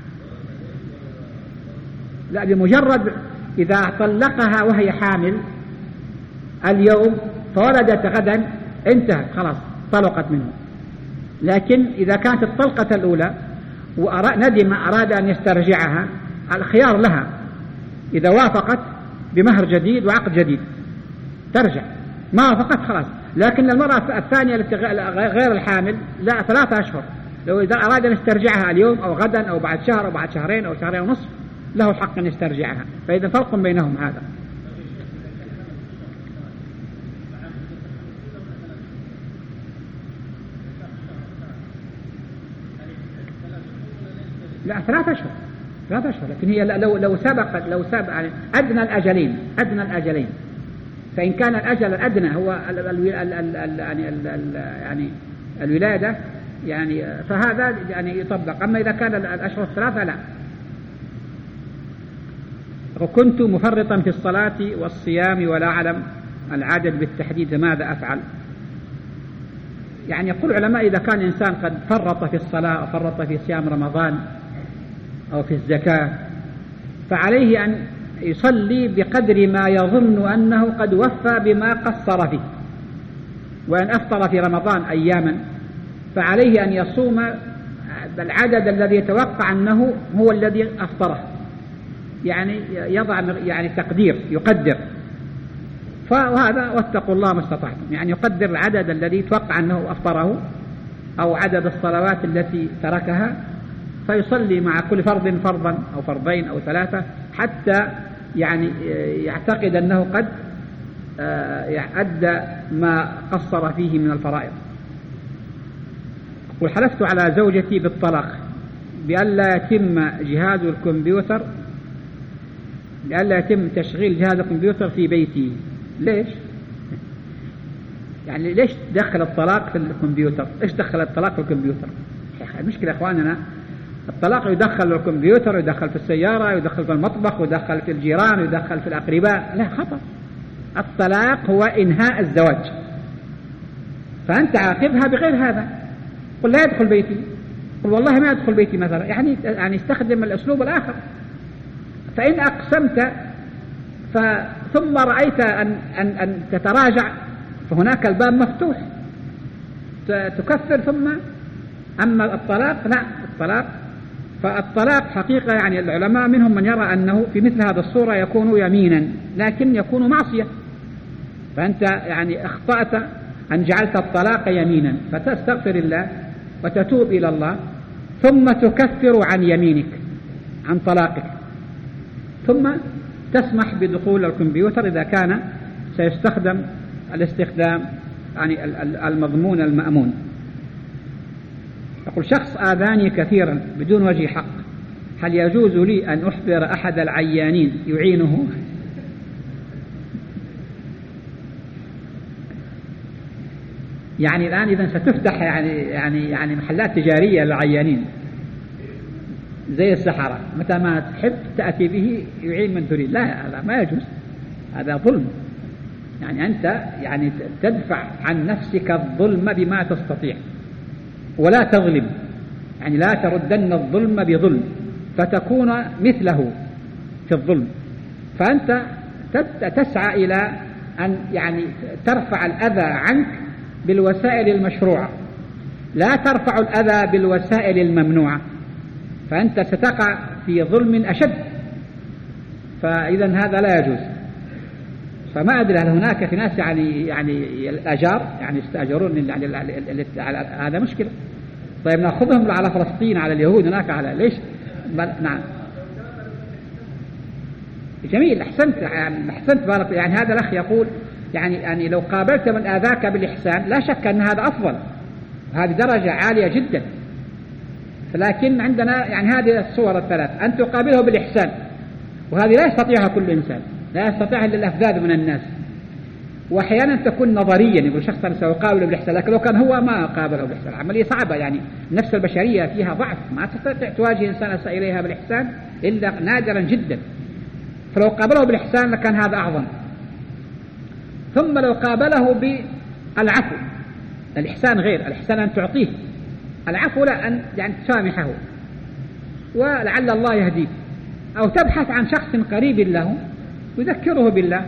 لا، بمجرد إذا طلقها وهي حامل اليوم فولدت غدا انتهت خلاص، طلقت منه. لكن إذا كانت الطلقة الأولى وندم أراد أن يسترجعها، الخيار لها، إذا وافقت بمهر جديد وعقد جديد ترجع، ما وافقت خلاص. لكن المرأة الثانية التي غير الحامل لا، 3 أشهر، لو إذا أراد أن يسترجعها اليوم أو غدا أو بعد شهر أو بعد شهرين أو شهرين ونصف له الحق أن يسترجعها. فإذا فرق بينهم هذا. لا 3 أشهر، 3 أشهر. لكن هي لو سبق يعني أدنى الأجلين، فإن كان الأجل الأدنى هو يعني الولادة يعني فهذا يعني يطبق. أما إذا كان الأشهر 3 لا. وكنت مفرطا في الصلاة والصيام ولا أعلم العدد بالتحديد، ماذا أفعل؟ يعني يقول العلماء إذا كان الإنسان قد فرط في الصلاة أو فرط في صيام رمضان أو في الزكاة فعليه أن يصلي بقدر ما يظن أنه قد وفى بما قصر فيه. وأن أفطر في رمضان أياما فعليه أن يصوم العدد الذي يتوقع أنه هو الذي أفطره، يعني يضع يعني تقدير، يقدر. فهذا واتقوا الله ما استطعتم، يعني يقدر العدد الذي يتوقع أنه أفطره أو عدد الصلوات التي تركها، فيصلي مع كل فرض فرضا أو فرضين أو 3 حتى يعني يعتقد أنه قد أدى ما قصر فيه من الفرائض. وحلفت على زوجتي بالطلاق بألا يتم جهاز الكمبيوتر، بألا يتم تشغيل جهاز الكمبيوتر في بيتي. ليش؟ يعني ليش دخل الطلاق في الكمبيوتر؟ إيش دخل الطلاق في الكمبيوتر؟ المشكلة يا أخواننا الطلاق يدخل الكمبيوتر، يدخل في السيارة، يدخل في المطبخ، يدخل في الجيران، يدخل في الأقرباء. لا، خطأ. الطلاق هو إنهاء الزواج، فأنت عاقبها بغير هذا. قل لا يدخل بيتي، قل والله ما يدخل بيتي مثلا، يعني استخدم الأسلوب الآخر. فإن أقسمت ثم رأيت أن تتراجع فهناك الباب مفتوح، تكفر ثم. أما الطلاق لا، فالطلاق حقيقة يعني العلماء منهم من يرى أنه في مثل هذا الصورة يكون يمينا، لكن يكون معصية. فأنت يعني أخطأت أن جعلت الطلاق يمينا، فتستغفر الله وتتوب إلى الله ثم تكفر عن يمينك، عن طلاقك، ثم تسمح بدخول الكمبيوتر إذا كان سيستخدم الاستخدام يعني المضمون المأمون. يقول شخص آذاني كثيرا بدون وجه حق، هل يجوز لي أن أحضر أحد العيانين يعينه؟ يعني الآن إذا ستفتح يعني محلات تجارية للعيانين زي السحرة، متى ما تحب تأتي به يعين من تريد. لا، هذا ما يجوز، هذا ظلم. يعني أنت يعني تدفع عن نفسك الظلم بما تستطيع ولا تظلم، يعني لا تردن الظلم بظلم فتكون مثله في الظلم. فأنت تسعى إلى أن يعني ترفع الأذى عنك بالوسائل المشروعة، لا ترفع الأذى بالوسائل الممنوعة، فأنت ستقع في ظلم أشد. فإذا هذا لا يجوز. فما أدري هل هناك في ناس يعني الأجار يعني يستأجرون هذا مشكلة. طيب نأخذهم على فلسطين على اليهود هناك على ليش؟ نعم جميل أحسنت بارك. يعني هذا الأخ يقول يعني لو قابلت من آذاك بالإحسان لا شك أن هذا أفضل، هذه درجة عالية جدا. لكن عندنا يعني هذه الصور الثلاث أن تقابله بالإحسان، وهذه لا يستطيعها كل إنسان، لا يستطيعها إلا الأفذاذ من الناس. وأحيانا تكون نظريا يقول شخص سيقابله بالإحسان، لكن لو كان هو ما قابله بالإحسان عملية صعبة. يعني النفس البشرية فيها ضعف، ما تستطيع تواجه إنسان أساء إليها بالإحسان إلا نادرا جدا. فلو قابله بالإحسان لكان هذا أعظم. ثم لو قابله بالعفو، الإحسان غير، الإحسان أن تعطيه، العفو لا أن يعني تسامحه ولعل الله يهديه، أو تبحث عن شخص قريب له يذكره بالله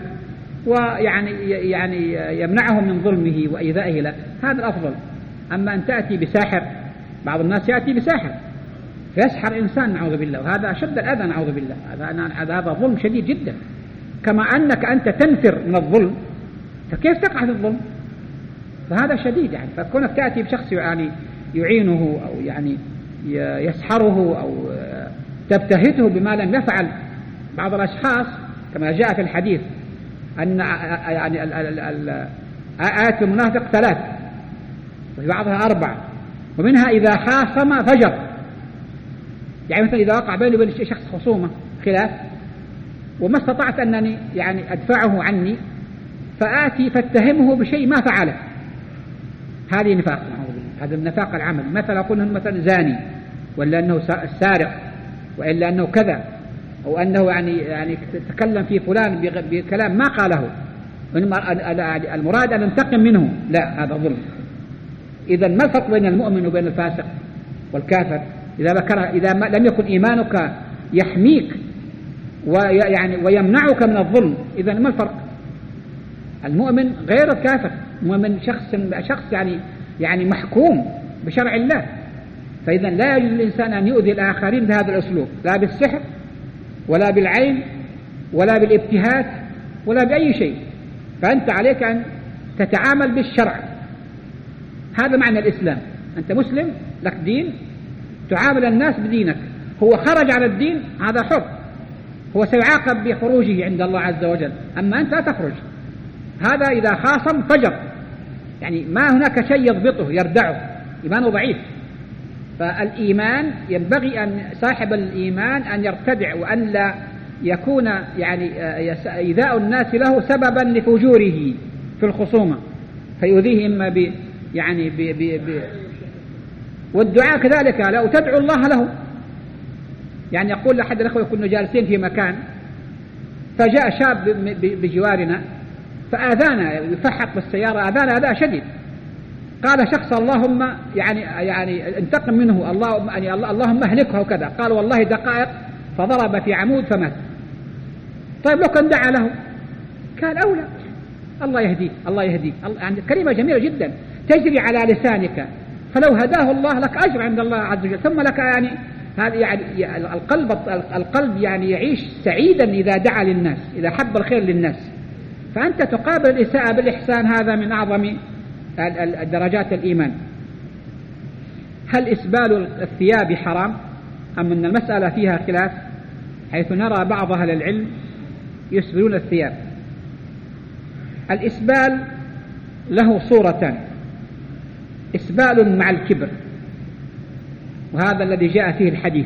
ويعني يمنعه من ظلمه وإيذائه له، هذا الأفضل. أما أن تأتي بساحر، بعض الناس يأتي بساحر فيسحر إنسان نعوذ بالله، وهذا أشد الأذى نعوذ بالله، هذا ظلم شديد جدا. كما أنك أنت تنفر من الظلم فكيف تقع في الظلم؟ فهذا شديد. يعني فكونك تأتي بشخص يعني يعينه أو يعني يسحره أو تبتهته بما لم يفعل. بعض الأشخاص كما جاء في الحديث أن يعني آيات المنافق 3 وفي بعضها 4، ومنها إذا خاصم فجر. يعني مثلا إذا وقع بيني وبين شخص خصومة خلاف وما استطعت أنني يعني أدفعه عني فآتي فاتهمه بشيء ما فعله، هذه نفاق، هذا النفاق العمل. مثلا أقول أنه مثلا زاني، ولا أنه سارق، وإلا أنه كذا، أو أنه يعني تكلم في فلان بكلام ما قاله، المراد أن ننتقم منه، لا هذا ظلم. إذا ما الفرق بين المؤمن وبين الفاسق والكافر؟ إذا لم يكن إيمانك يحميك ويمنعك من الظلم، إذا ما الفرق؟ المؤمن غير الكافر، المؤمن شخص يعني محكوم بشرع الله. فإذا لا يجوز للإنسان أن يؤذي الآخرين بهذا الأسلوب، لا بالسحر ولا بالعين ولا بالابتهات ولا بأي شيء. فأنت عليك أن تتعامل بالشرع، هذا معنى الإسلام. أنت مسلم لك دين، تعامل الناس بدينك. هو خرج على الدين هذا حر، هو سيعاقب بخروجه عند الله عز وجل، أما أنت لا تخرج. هذا إذا خاصم فجر، يعني ما هناك شيء يضبطه يردعه، إيمانه ضعيف. فالإيمان ينبغي أن صاحب الإيمان أن يرتدع، وأن لا يكون يعني إيذاء الناس له سببا لفجوره في الخصومة فيؤذيه إما والدعاء كذلك، لا تدعو الله له. يعني يقول أحد الأخوة كنا جالسين في مكان فجاء شاب بجوارنا فآذانا، يفحق بالسيارة، آذانا أذى شديد. قال شخص اللهم يعني انتقم منه، اللهم اهلكه وكذا. قال والله دقائق فضرب في عمود فمات. طيب لو كان دعا له كان أولى. الله يهديه الله يهديه، يعني كلمة جميلة جدا تجري على لسانك، فلو هداه الله لك أجر عند الله عز وجل، ثم لك يعني هذا يعني القلب يعني يعيش سعيدا إذا دعا للناس، إذا حب الخير للناس. فأنت تقابل الإساءة بالإحسان، هذا من أعظم درجات الإيمان. هل إسبال الثياب حرام أم أن المسألة فيها خلاف، حيث نرى بعض أهل العلم يسبلون الثياب؟ الإسبال له صورتان: إسبال مع الكبر، وهذا الذي جاء فيه الحديث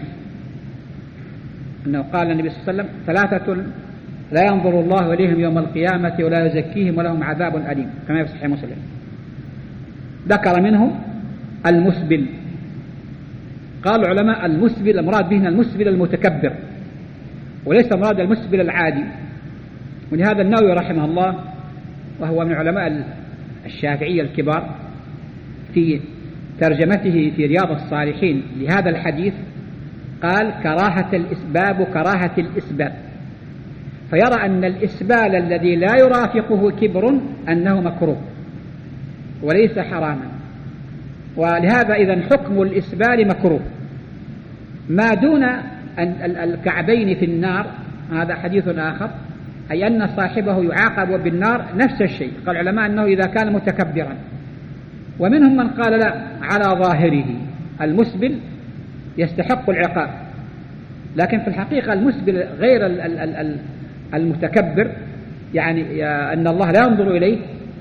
أنه قال النبي صلى الله عليه وسلم: 3 لا ينظر الله إليهم يوم القيامة ولا يزكيهم ولهم عذاب أليم، كما في صحيح مسلم. ذكر منهم المسبل. قال العلماء المسبل المراد به المسبل المتكبر، وليس مراد المسبل العادي. ولهذا النووي رحمه الله، وهو من علماء الشافعية الكبار، في ترجمته في رياض الصالحين لهذا الحديث قال: كراهة الإسباب كراهة الإسباب، فيرى أن الإسبال الذي لا يرافقه كبر أنه مكروه وليس حراما. ولهذا إذن حكم الإسبال مكروه. ما دون الكعبين في النار، هذا حديث آخر، أي أن صاحبه يعاقب بالنار نفس الشيء. قال العلماء أنه إذا كان متكبرا، ومنهم من قال لا، على ظاهره المسبل يستحق العقاب، لكن في الحقيقة المسبل غير المتكبر، يعني أن الله لا ينظر إليه،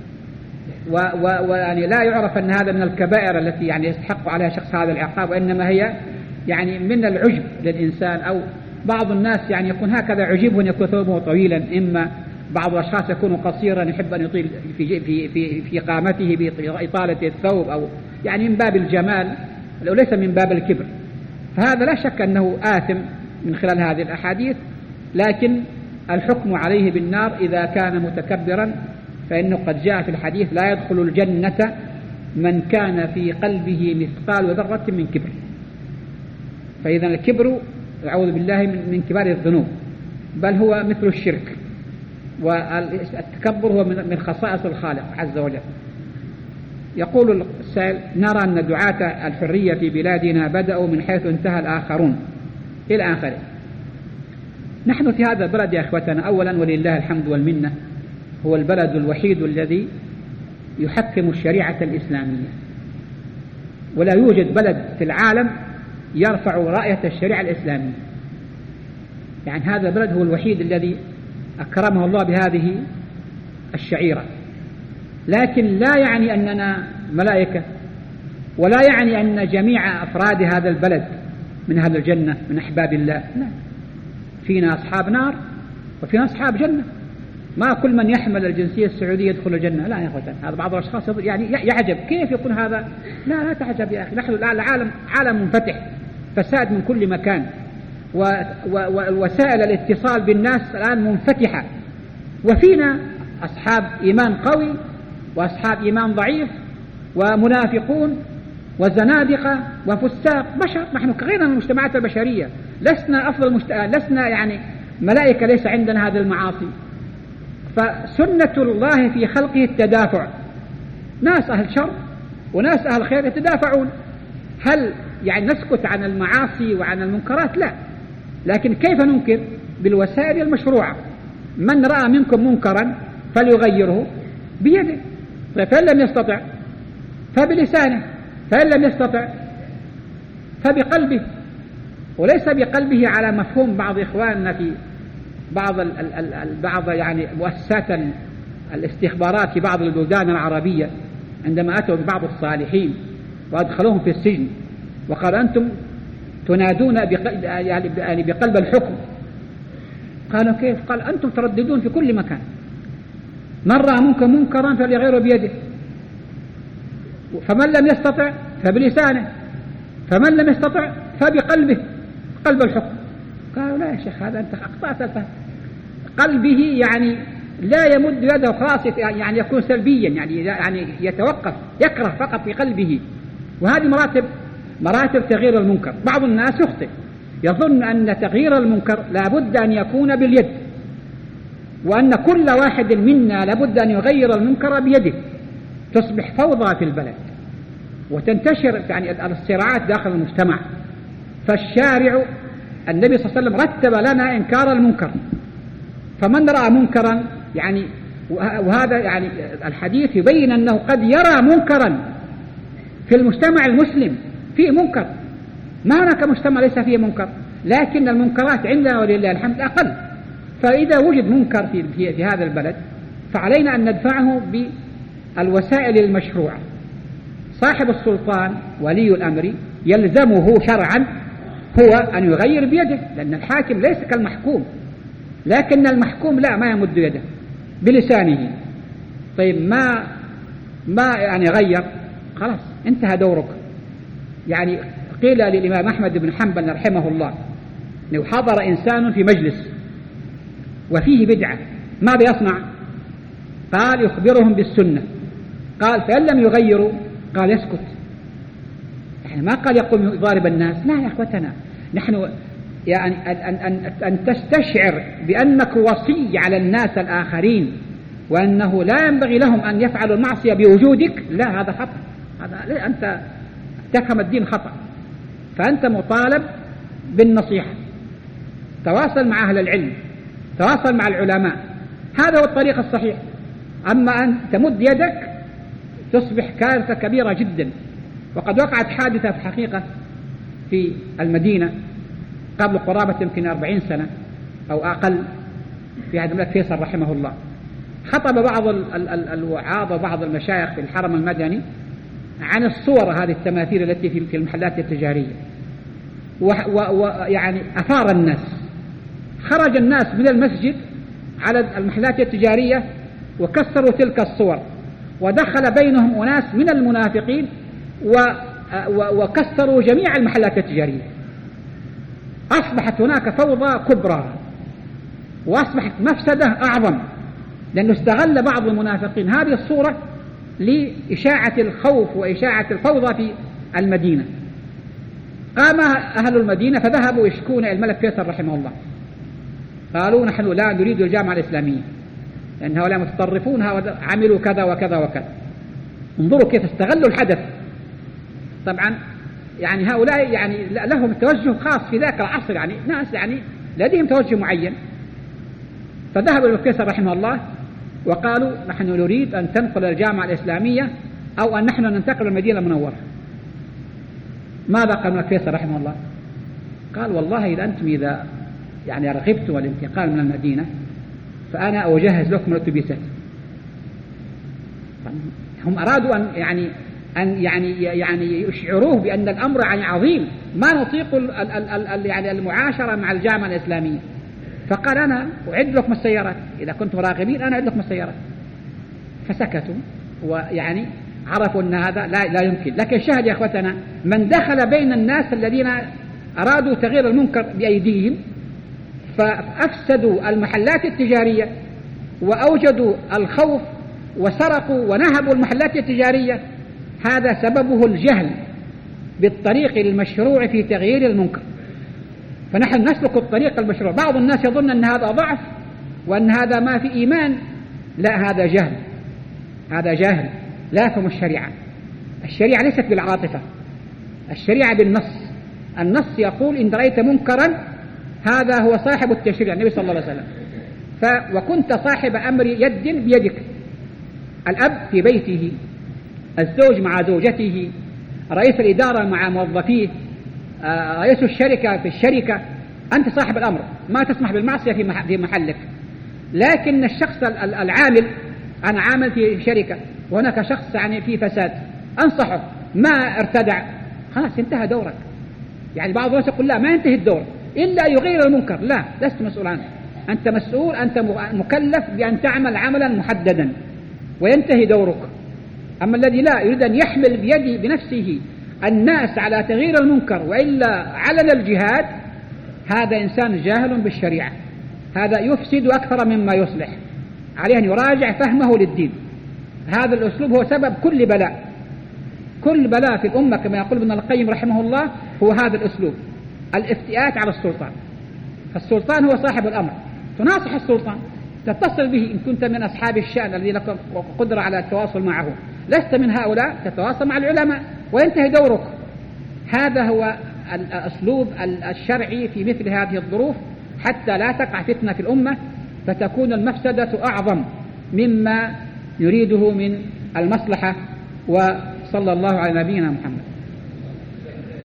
ويعني لا يعرف أن هذا من الكبائر التي يعني يستحق عليها شخص هذا العقاب، وإنما هي يعني من العجب للإنسان. أو بعض الناس يعني يكون هكذا عجيب، يكون ثوبه طويلا، إما بعض الأشخاص يكون قصيرا يحب أن يطيل في قامته بإطالة الثوب، أو يعني من باب الجمال وليس من باب الكبر. فهذا لا شك أنه آثم من خلال هذه الأحاديث، لكن الحكم عليه بالنار إذا كان متكبرا، فإنه قد جاء في الحديث لا يدخل الجنة من كان في قلبه مثقال ذرة من كبر. فإذا الكبر أعوذ بالله من كبار الذنوب، بل هو مثل الشرك، والتكبر هو من خصائص الخالق عز وجل. يقول السائل: نرى أن دعاة الحرية في بلادنا بدأوا من حيث انتهى الآخرون إلى آخره. نحن في هذا البلد يا أخوتنا أولا ولله الحمد والمنة هو البلد الوحيد الذي يحكم الشريعة الإسلامية، ولا يوجد بلد في العالم يرفع راية الشريعة الإسلامية. يعني هذا البلد هو الوحيد الذي أكرمه الله بهذه الشعيرة. لكن لا يعني أننا ملائكة، ولا يعني أن جميع أفراد هذا البلد من أهل الجنة من أحباب الله، لا، فينا أصحاب نار وفينا أصحاب جنة. ما كل من يحمل الجنسية السعودية يدخل الجنة، لا يا أخوان. هذا بعض الأشخاص يعني يعجب كيف يكون هذا. لا تعجب يا أخي، نحن العالم عالم منفتح، فساد من كل مكان، ووسائل الاتصال بالناس الآن منفتحة، وفينا أصحاب إيمان قوي وأصحاب إيمان ضعيف ومنافقون وزنادقة وفساق بشر. نحن كغيرنا من المجتمعات البشرية، لسنا أفضل لسنا يعني ملائكة، ليس عندنا هذه المعاصي. فسنة الله في خلقه التدافع، ناس أهل شر وناس أهل خير يتدافعون. هل يعني نسكت عن المعاصي وعن المنكرات؟ لا، لكن كيف ننكر؟ بالوسائل المشروعة. من رأى منكم منكرا فليغيره بيده، فإن لم يستطع فبلسانه، فإن لم يستطع فبقلبه. وليس بقلبه على مفهوم بعض إخواننا في بعض يعني مؤسسات الاستخبارات في بعض البلدان العربية، عندما أتوا ببعض الصالحين وأدخلوهم في السجن وقال: أنتم تنادون يعني بقلب الحكم. قالوا: كيف؟ قال: أنتم ترددون في كل مكان، من رأى منكم منكرا فليغيره بيده، فمن لم يستطع فبلسانه، فمن لم يستطع فبقلبه، قلب الحكم. قالوا: لا يا شيخ، هذا أنت أخطأت الفهم. قلبه يعني لا يمد يده خلاص، يعني يكون سلبيا، يعني يتوقف، يكره فقط في قلبه. وهذه مراتب تغيير المنكر. بعض الناس يخطئ، يظن أن تغيير المنكر لابد أن يكون باليد، وأن كل واحد منا لابد أن يغير المنكر بيده، تصبح فوضى في البلد وتنتشر يعني الصراعات داخل المجتمع. فالشارع النبي صلى الله عليه وسلم رتب لنا إنكار المنكر، فمن رأى منكرا يعني، وهذا يعني الحديث يبين أنه قد يرى منكرا في المجتمع المسلم، فيه منكر، ما هناك مجتمع ليس فيه منكر، لكن المنكرات عندنا ولله الحمد أقل. فإذا وجد منكر في هذا البلد فعلينا أن ندفعه بالوسائل المشروعة. صاحب السلطان ولي الأمر يلزمه شرعا هو أن يغير بيده، لأن الحاكم ليس كالمحكوم، لكن المحكوم لا، ما يمد يده بلسانه. طيب ما يعني غير، خلاص انتهى دورك. يعني قيل للإمام أحمد بن حنبل رحمه الله لو حضر إنسان في مجلس وفيه بدعة ماذا يصنع؟ قال: يخبرهم بالسنة. قال: فإن لم يغيروا قال: يسكت. يعني ما قال يقوم يضارب الناس، لا يا أخوتنا، نحن يعني أن تستشعر بأنك وصي على الناس الآخرين وأنه لا ينبغي لهم أن يفعلوا المعصية بوجودك، لا، هذا خطأ، هذا أنت تفهم الدين خطأ. فأنت مطالب بالنصيحة، تواصل مع أهل العلم، تواصل مع العلماء، هذا هو الطريق الصحيح. أما أن تمد يدك تصبح كارثة كبيرة جدا. وقد وقعت حادثة في الحقيقة في المدينة قبل قرابة يمكن 40 سنة أو أقل، في عهد الملك فيصل رحمه الله. خطب بعض الوعاظ وبعض المشايخ في الحرم المدني عن الصور هذه التماثيل التي في المحلات التجارية، ويعني أثار الناس. خرج الناس من المسجد على المحلات التجارية وكسروا تلك الصور، ودخل بينهم أناس من المنافقين وكسروا جميع المحلات التجارية. أصبحت هناك فوضى كبرى، وأصبحت مفسدة أعظم، لأنه استغل بعض المنافقين هذه الصورة لإشاعة الخوف وإشاعة الفوضى في المدينة. قام أهل المدينة فذهبوا يشكون إلى الملك فيصل رحمه الله، قالوا نحن لا نريد الجامعة الإسلامية لأن هؤلاء متطرفون عملوا كذا وكذا وكذا. انظروا كيف استغلوا الحدث. طبعا يعني هؤلاء يعني لهم توجه خاص في ذاك العصر، يعني ناس يعني لديهم توجه معين. فذهبوا إلى فيصل رحمه الله وقالوا نحن نريد أن تنقل الجامعة الإسلامية أو أن نحن ننتقل المدينة المنورة. ماذا قال الملك فيصل رحمه الله؟ قال والله إذا يعني رغبتم الانتقال من المدينة فأنا أجهز لكم الأتوبيسات. هم أرادوا أن يعني يشعروه بأن الأمر يعني عظيم، ما نطيق يعني المعاشرة مع الجامعة الإسلامية. فقال أنا أعد لكم السيارات، إذا كنتم راغبين أنا أعد لكم السيارات. فسكتوا، ويعني عرفوا أن هذا لا يمكن. لكن شاهد يا أخوتنا، من دخل بين الناس الذين أرادوا تغيير المنكر بأيديهم فأفسدوا المحلات التجارية وأوجدوا الخوف وسرقوا ونهبوا المحلات التجارية، هذا سببه الجهل بالطريق المشروع في تغيير المنكر. فنحن نسلك الطريق المشروع. بعض الناس يظن أن هذا ضعف وأن هذا ما في إيمان. لا، هذا جهل، هذا جاهل لا يفهم الشريعة. الشريعة ليست بالعاطفة، الشريعة بالنص. النص يقول إن رأيت منكرا هذا هو صاحب التشريع، النبي صلى الله عليه وسلم. وكنت صاحب أمر يد بيدك. الأب في بيته، الزوج مع زوجته، رئيس الإدارة مع موظفيه، رئيس الشركة في الشركة، أنت صاحب الأمر، ما تسمح بالمعصية في محلك. لكن الشخص العامل، أنا عامل في شركة وهناك شخص يعني في فساد، أنصحه ما ارتدع، خلاص انتهى دورك. يعني بعض الناس يقول لا، ما ينتهي الدور إلا يغير المنكر. لا، لست مسؤول عنه، أنت مسؤول، أنت مكلف بأن تعمل عملا محددا وينتهي دورك. أما الذي لا يريد أن يحمل بيده بنفسه الناس على تغيير المنكر وإلا علن الجهاد، هذا إنسان جاهل بالشريعة، هذا يفسد أكثر مما يصلح. عليه أن يراجع فهمه للدين. هذا الأسلوب هو سبب كل بلاء، كل بلاء في الأمة كما يقول ابن القيم رحمه الله هو هذا الأسلوب، الافتئات على السلطان. فالسلطان هو صاحب الأمر، تناصح السلطان، تتصل به إن كنت من أصحاب الشأن الذي لك قدرة على التواصل معه. لست من هؤلاء تتواصل مع العلماء وينتهي دورك. هذا هو الأسلوب الشرعي في مثل هذه الظروف، حتى لا تقع فتنة في الأمة فتكون المفسدة أعظم مما يريده من المصلحة. وصلى الله على نبينا محمد.